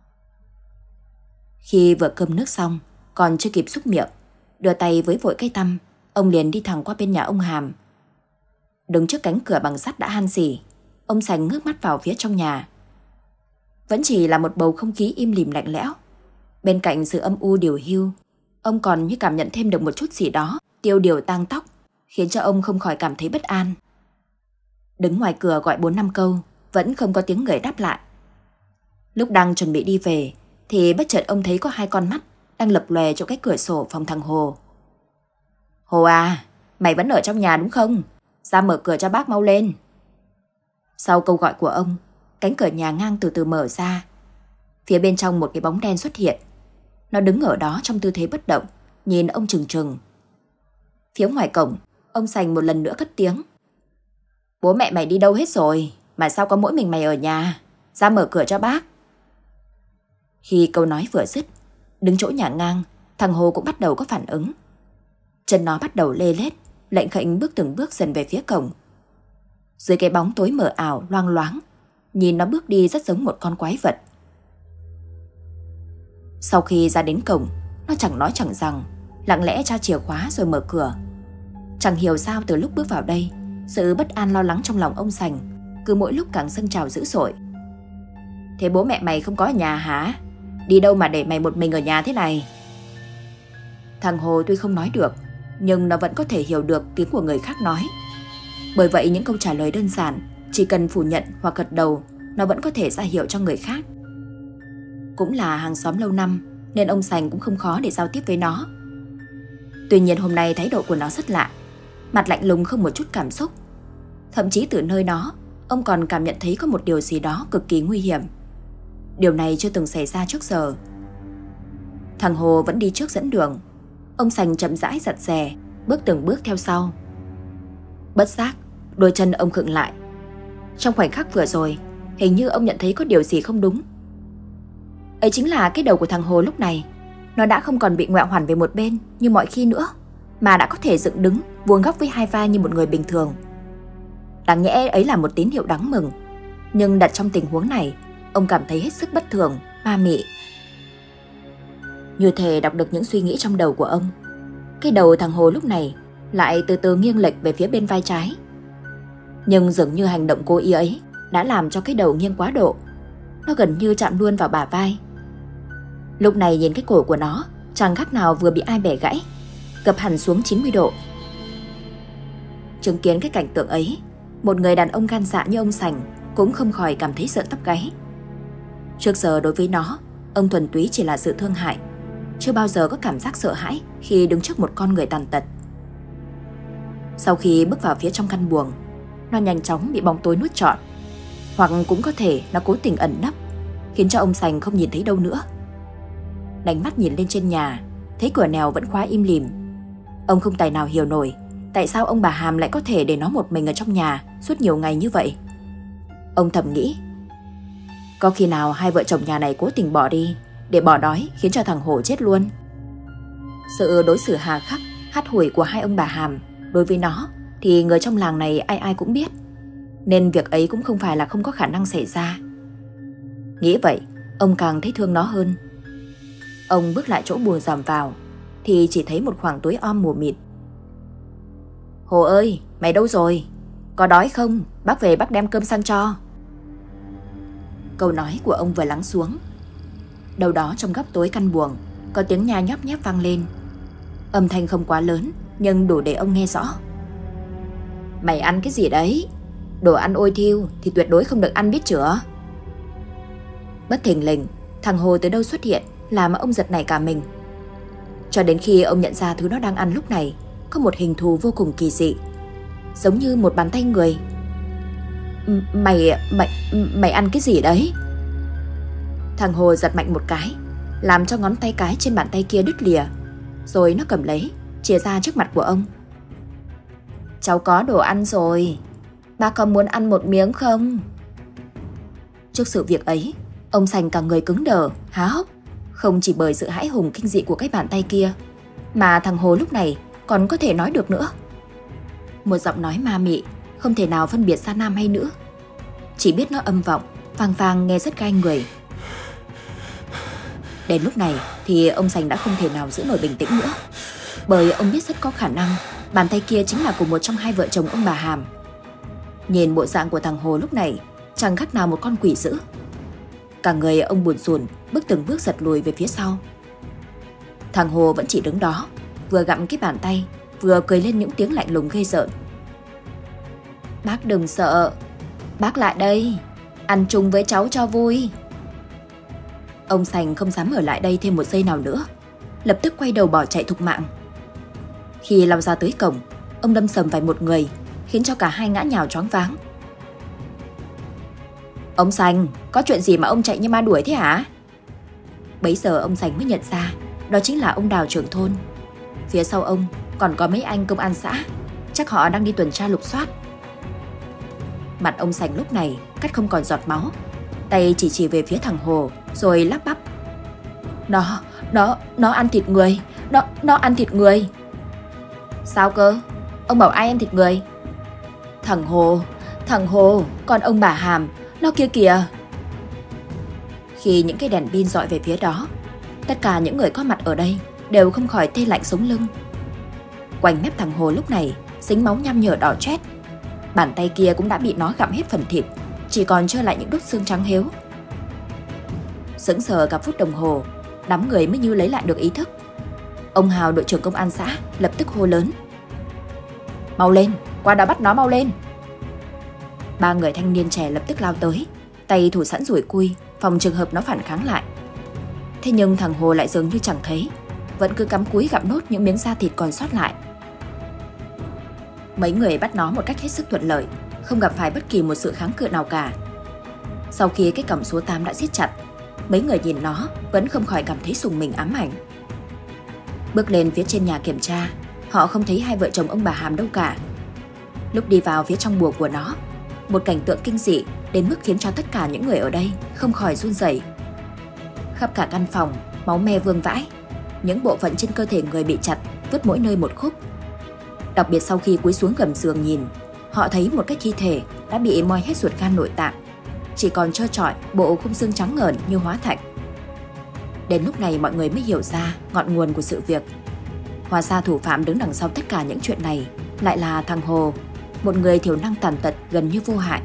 Khi vừa cơm nước xong, còn chưa kịp xúc miệng, đưa tay với vội cây tăm, ông liền đi thẳng qua bên nhà ông Hàm. Đứng trước cánh cửa bằng sắt đã han xỉ, ông Sành ngước mắt vào phía trong nhà. Vẫn chỉ là một bầu không khí im lìm lạnh lẽo. Bên cạnh sự âm u điều hưu, ông còn như cảm nhận thêm được một chút gì đó tiêu điều tang tóc, khiến cho ông không khỏi cảm thấy bất an. Đứng ngoài cửa gọi bốn năm câu, vẫn không có tiếng người đáp lại. Lúc đang chuẩn bị đi về thì bất chợt ông thấy có hai con mắt đang lập lòe chỗ cái cửa sổ phòng thằng Hồ. "Hồ à, mày vẫn ở trong nhà đúng không? Ra mở cửa cho bác mau lên." Sau câu gọi của ông, cánh cửa nhà ngang từ từ mở ra. Phía bên trong một cái bóng đen xuất hiện. Nó đứng ở đó trong tư thế bất động, nhìn ông trừng trừng. Phía ngoài cổng, ông Sành một lần nữa cất tiếng: "Bố mẹ mày đi đâu hết rồi, mà sao có mỗi mình mày ở nhà? Ra mở cửa cho bác." Khi câu nói vừa dứt, đứng chỗ nhà ngang, thằng Hồ cũng bắt đầu có phản ứng. Chân nó bắt đầu lê lết, lệnh khệnh bước từng bước dần về phía cổng. Dưới cái bóng tối mờ ảo loang loáng, nhìn nó bước đi rất giống một con quái vật. Sau khi ra đến cổng, nó chẳng nói chẳng rằng, lặng lẽ tra chìa khóa rồi mở cửa. Chẳng hiểu sao từ lúc bước vào đây, sự bất an lo lắng trong lòng ông Sành cứ mỗi lúc càng dâng trào dữ dội. "Thế bố mẹ mày không có ở nhà hả? Đi đâu mà để mày một mình ở nhà thế này?" Thằng Hồ tuy không nói được, nhưng nó vẫn có thể hiểu được tiếng của người khác nói. Bởi vậy những câu trả lời đơn giản, chỉ cần phủ nhận hoặc gật đầu, nó vẫn có thể ra hiệu cho người khác. Cũng là hàng xóm lâu năm, nên ông Sành cũng không khó để giao tiếp với nó. Tuy nhiên hôm nay thái độ của nó rất lạ, mặt lạnh lùng không một chút cảm xúc. Thậm chí từ nơi nó, ông còn cảm nhận thấy có một điều gì đó cực kỳ nguy hiểm. Điều này chưa từng xảy ra trước giờ. Thằng Hồ vẫn đi trước dẫn đường. Ông Sành chậm rãi giặt rè, bước từng bước theo sau. Bất giác, đôi chân ông khựng lại. Trong khoảnh khắc vừa rồi, hình như ông nhận thấy có điều gì không đúng. Ấy chính là cái đầu của thằng Hồ lúc này. Nó đã không còn bị ngoẹo hoàn về một bên như mọi khi nữa, mà đã có thể dựng đứng, vuông góc với hai vai như một người bình thường. Đáng nhẽ ấy là một tín hiệu đáng mừng, nhưng đặt trong tình huống này, ông cảm thấy hết sức bất thường, ma mị. Như thể đọc được những suy nghĩ trong đầu của ông. Cái đầu thằng Hồ lúc này lại từ từ nghiêng lệch về phía bên vai trái. Nhưng dường như hành động cố ý ấy đã làm cho cái đầu nghiêng quá độ. Nó gần như chạm luôn vào bả vai. Lúc này nhìn cái cổ của nó chẳng khác nào vừa bị ai bẻ gãy, gập hẳn xuống chín mươi độ. Chứng kiến cái cảnh tượng ấy, một người đàn ông gan dạ như ông Sành cũng không khỏi cảm thấy rợn tóc gáy. Trước giờ đối với nó, ông thuần túy chỉ là sự thương hại, chưa bao giờ có cảm giác sợ hãi khi đứng trước một con người tàn tật. Sau khi bước vào phía trong căn buồng, nó nhanh chóng bị bóng tối nuốt trọn, hoặc cũng có thể nó cố tình ẩn nấp, khiến cho ông Sành không nhìn thấy đâu nữa. Đánh mắt nhìn lên trên nhà, thấy cửa nẻo vẫn khóa im lìm. Ông không tài nào hiểu nổi tại sao ông bà Hàm lại có thể để nó một mình ở trong nhà suốt nhiều ngày như vậy. Ông thầm nghĩ, có khi nào hai vợ chồng nhà này cố tình bỏ đi để bỏ đói khiến cho thằng Hổ chết luôn. Sự đối xử hà khắc, hắt hủi của hai ông bà Hàm đối với nó thì người trong làng này ai ai cũng biết, nên việc ấy cũng không phải là không có khả năng xảy ra. Nghĩ vậy, ông càng thấy thương nó hơn. Ông bước lại chỗ buồng dòm vào thì chỉ thấy một khoảng tối om mù mịt. Hồ ơi, mày đâu rồi? Có đói không? Bác về bác đem cơm sang cho. Câu nói của ông vừa lắng xuống, đâu đó trong góc tối căn buồng có tiếng nha nhóp nhép vang lên. Âm thanh không quá lớn nhưng đủ để ông nghe rõ. Mày ăn cái gì đấy? Đồ ăn ôi thiêu thì tuyệt đối không được ăn biết chưa? Bất thình lình, thằng Hồ từ đâu xuất hiện làm ông giật nảy cả mình. Cho đến khi ông nhận ra thứ nó đang ăn lúc này có một hình thù vô cùng kỳ dị, giống như một bàn tay người. Mày, mày, mày ăn cái gì đấy? Thằng Hồ giật mạnh một cái, làm cho ngón tay cái trên bàn tay kia đứt lìa. Rồi nó cầm lấy, chìa ra trước mặt của ông. Cháu có đồ ăn rồi, ba có muốn ăn một miếng không? Trước sự việc ấy, ông Sành cả người cứng đờ, há hốc. Không chỉ bởi sự hãi hùng kinh dị của cái bàn tay kia, mà thằng Hồ lúc này còn có thể nói được nữa. Một giọng nói ma mị, không thể nào phân biệt ra nam hay nữ, chỉ biết nó âm vọng, vang vang nghe rất gai người. Đến lúc này thì ông Sành đã không thể nào giữ nổi bình tĩnh nữa, bởi ông biết rất có khả năng bàn tay kia chính là của một trong hai vợ chồng ông bà Hàm. Nhìn bộ dạng của thằng Hồ lúc này chẳng khác nào một con quỷ dữ. Cả người ông buồn rùn, bước từng bước giật lùi về phía sau. Thằng Hồ vẫn chỉ đứng đó, vừa gặm cái bàn tay, vừa cười lên những tiếng lạnh lùng ghê rợn. Bác đừng sợ, bác lại đây, ăn chung với cháu cho vui. Ông Sành không dám ở lại đây thêm một giây nào nữa, lập tức quay đầu bỏ chạy thục mạng. Khi lao ra tới cổng, ông đâm sầm vào một người, khiến cho cả hai ngã nhào choáng váng. Ông Sành, có chuyện gì mà ông chạy như ma đuổi thế hả? Bấy giờ ông Sành mới nhận ra đó chính là ông Đào trưởng thôn. Phía sau ông còn có mấy anh công an xã, chắc họ đang đi tuần tra lục soát. Mặt ông Sành lúc này cắt không còn giọt máu, tay chỉ chỉ về phía thằng Hồ rồi lắp bắp. Nó, nó, nó ăn thịt người, nó, nó ăn thịt người. Sao cơ? Ông bảo ai ăn thịt người? Thằng Hồ, thằng Hồ, con ông bà Hàm, nó kia kìa. Khi những cái đèn pin dọi về phía đó, tất cả những người có mặt ở đây đều không khỏi tê lạnh sống lưng. Quanh mép thằng Hồ lúc này dính máu nham nhở đỏ chét. Bàn tay kia cũng đã bị nó gặm hết phần thịt, chỉ còn trơ lại những đốt xương trắng héo. Sững sờ cả phút đồng hồ, đám người mới như lấy lại được ý thức. Ông Hào, đội trưởng công an xã, lập tức hô lớn. Mau lên, qua đó bắt nó mau lên. Ba người thanh niên trẻ lập tức lao tới, tay thủ sẵn rủi cui, phòng trường hợp nó phản kháng lại. Thế nhưng thằng Hồ lại dường như chẳng thấy, vẫn cứ cắm cúi gặm nốt những miếng da thịt còn sót lại. Mấy người bắt nó một cách hết sức thuận lợi, không gặp phải bất kỳ một sự kháng cự nào cả. Sau khi cái cổng số tám đã siết chặt, Mấy người nhìn nó vẫn không khỏi cảm thấy sùng mình ám ảnh. Bước lên phía trên nhà kiểm tra, họ không thấy hai vợ chồng ông bà Hàm đâu cả. Lúc đi vào phía trong bùa của nó, một cảnh tượng kinh dị đến mức khiến cho tất cả những người ở đây không khỏi run rẩy. Khắp cả căn phòng, máu me vương vãi, những bộ phận trên cơ thể người bị chặt, vứt mỗi nơi một khúc. Đặc biệt sau khi cúi xuống gầm giường nhìn, họ thấy một cái thi thể đã bị moi hết ruột gan nội tạng, chỉ còn trơ trọi bộ khung xương trắng ngợn như hóa thạch. Đến lúc này mọi người mới hiểu ra ngọn nguồn của sự việc. Hóa ra thủ phạm đứng đằng sau tất cả những chuyện này lại là thằng Hồ, một người thiểu năng tàn tật gần như vô hại.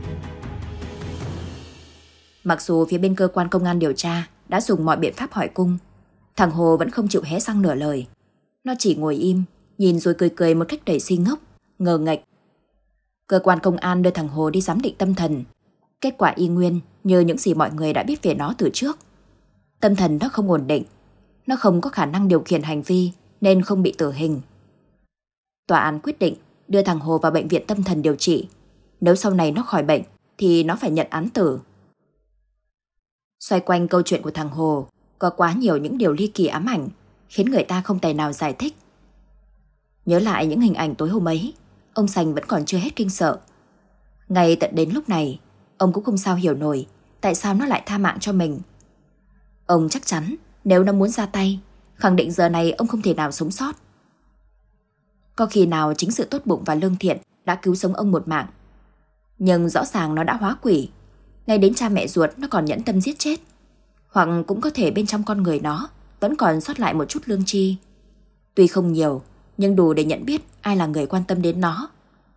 Mặc dù phía bên cơ quan công an điều tra đã dùng mọi biện pháp hỏi cung, thằng Hồ vẫn không chịu hé răng nửa lời. Nó chỉ ngồi im, nhìn rồi cười cười một cách đầy si ngốc, ngờ nghệch. Cơ quan công an đưa thằng Hồ đi giám định tâm thần. Kết quả y nguyên như những gì mọi người đã biết về nó từ trước. Tâm thần nó không ổn định, nó không có khả năng điều khiển hành vi nên không bị tử hình. Tòa án quyết định đưa thằng Hồ vào bệnh viện tâm thần điều trị. Nếu sau này nó khỏi bệnh thì nó phải nhận án tử. Xoay quanh câu chuyện của thằng Hồ có quá nhiều những điều ly kỳ ám ảnh, khiến người ta không tài nào giải thích. Nhớ lại những hình ảnh tối hôm ấy, ông Sành vẫn còn chưa hết kinh sợ. Ngay tận đến lúc này, ông cũng không sao hiểu nổi tại sao nó lại tha mạng cho mình. Ông chắc chắn nếu nó muốn ra tay, khẳng định giờ này ông không thể nào sống sót. Có khi nào chính sự tốt bụng và lương thiện đã cứu sống ông một mạng. Nhưng rõ ràng nó đã hóa quỷ, ngay đến cha mẹ ruột nó còn nhẫn tâm giết chết. Hoặc cũng có thể bên trong con người nó vẫn còn sót lại một chút lương tri. Tuy không nhiều, nhưng đủ để nhận biết ai là người quan tâm đến nó.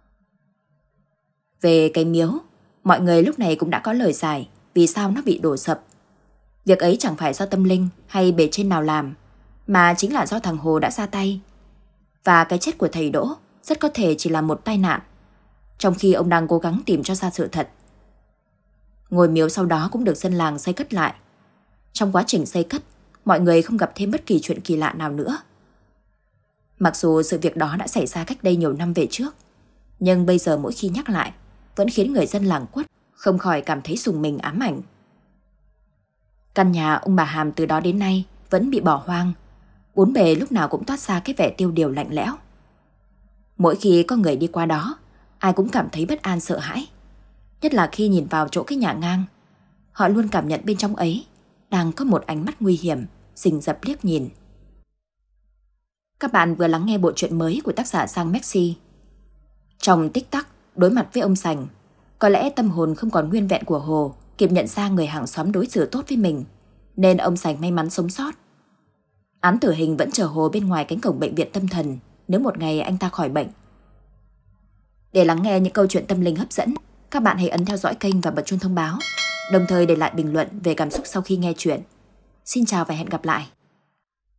Về cái miếu, mọi người lúc này cũng đã có lời giải vì sao nó bị đổ sập. Việc ấy chẳng phải do tâm linh hay bề trên nào làm, mà chính là do thằng Hồ đã ra tay. Và cái chết của thầy Đỗ rất có thể chỉ là một tai nạn, trong khi ông đang cố gắng tìm cho ra sự thật. Ngôi miếu sau đó cũng được dân làng xây cất lại. Trong quá trình xây cất, mọi người không gặp thêm bất kỳ chuyện kỳ lạ nào nữa. Mặc dù sự việc đó đã xảy ra cách đây nhiều năm về trước, nhưng bây giờ mỗi khi nhắc lại vẫn khiến người dân làng Quất không khỏi cảm thấy sùng mình ám ảnh. Căn nhà ông bà Hàm từ đó đến nay vẫn bị bỏ hoang, bốn bề lúc nào cũng toát ra cái vẻ tiêu điều lạnh lẽo. Mỗi khi có người đi qua đó, ai cũng cảm thấy bất an sợ hãi. Nhất là khi nhìn vào chỗ cái nhà ngang, họ luôn cảm nhận bên trong ấy đang có một ánh mắt nguy hiểm rình rập liếc nhìn. Các bạn vừa lắng nghe bộ truyện mới của tác giả Giang Maxi. Trong tích tắc đối mặt với ông Sành, có lẽ tâm hồn không còn nguyên vẹn của Hồ kịp nhận ra người hàng xóm đối xử tốt với mình, nên ông Sành may mắn sống sót. Án tử hình vẫn chờ Hồ bên ngoài cánh cổng bệnh viện tâm thần nếu một ngày anh ta khỏi bệnh. Để lắng nghe những câu chuyện tâm linh hấp dẫn, các bạn hãy ấn theo dõi kênh và bật chuông thông báo, đồng thời để lại bình luận về cảm xúc sau khi nghe chuyện. Xin chào và hẹn gặp lại!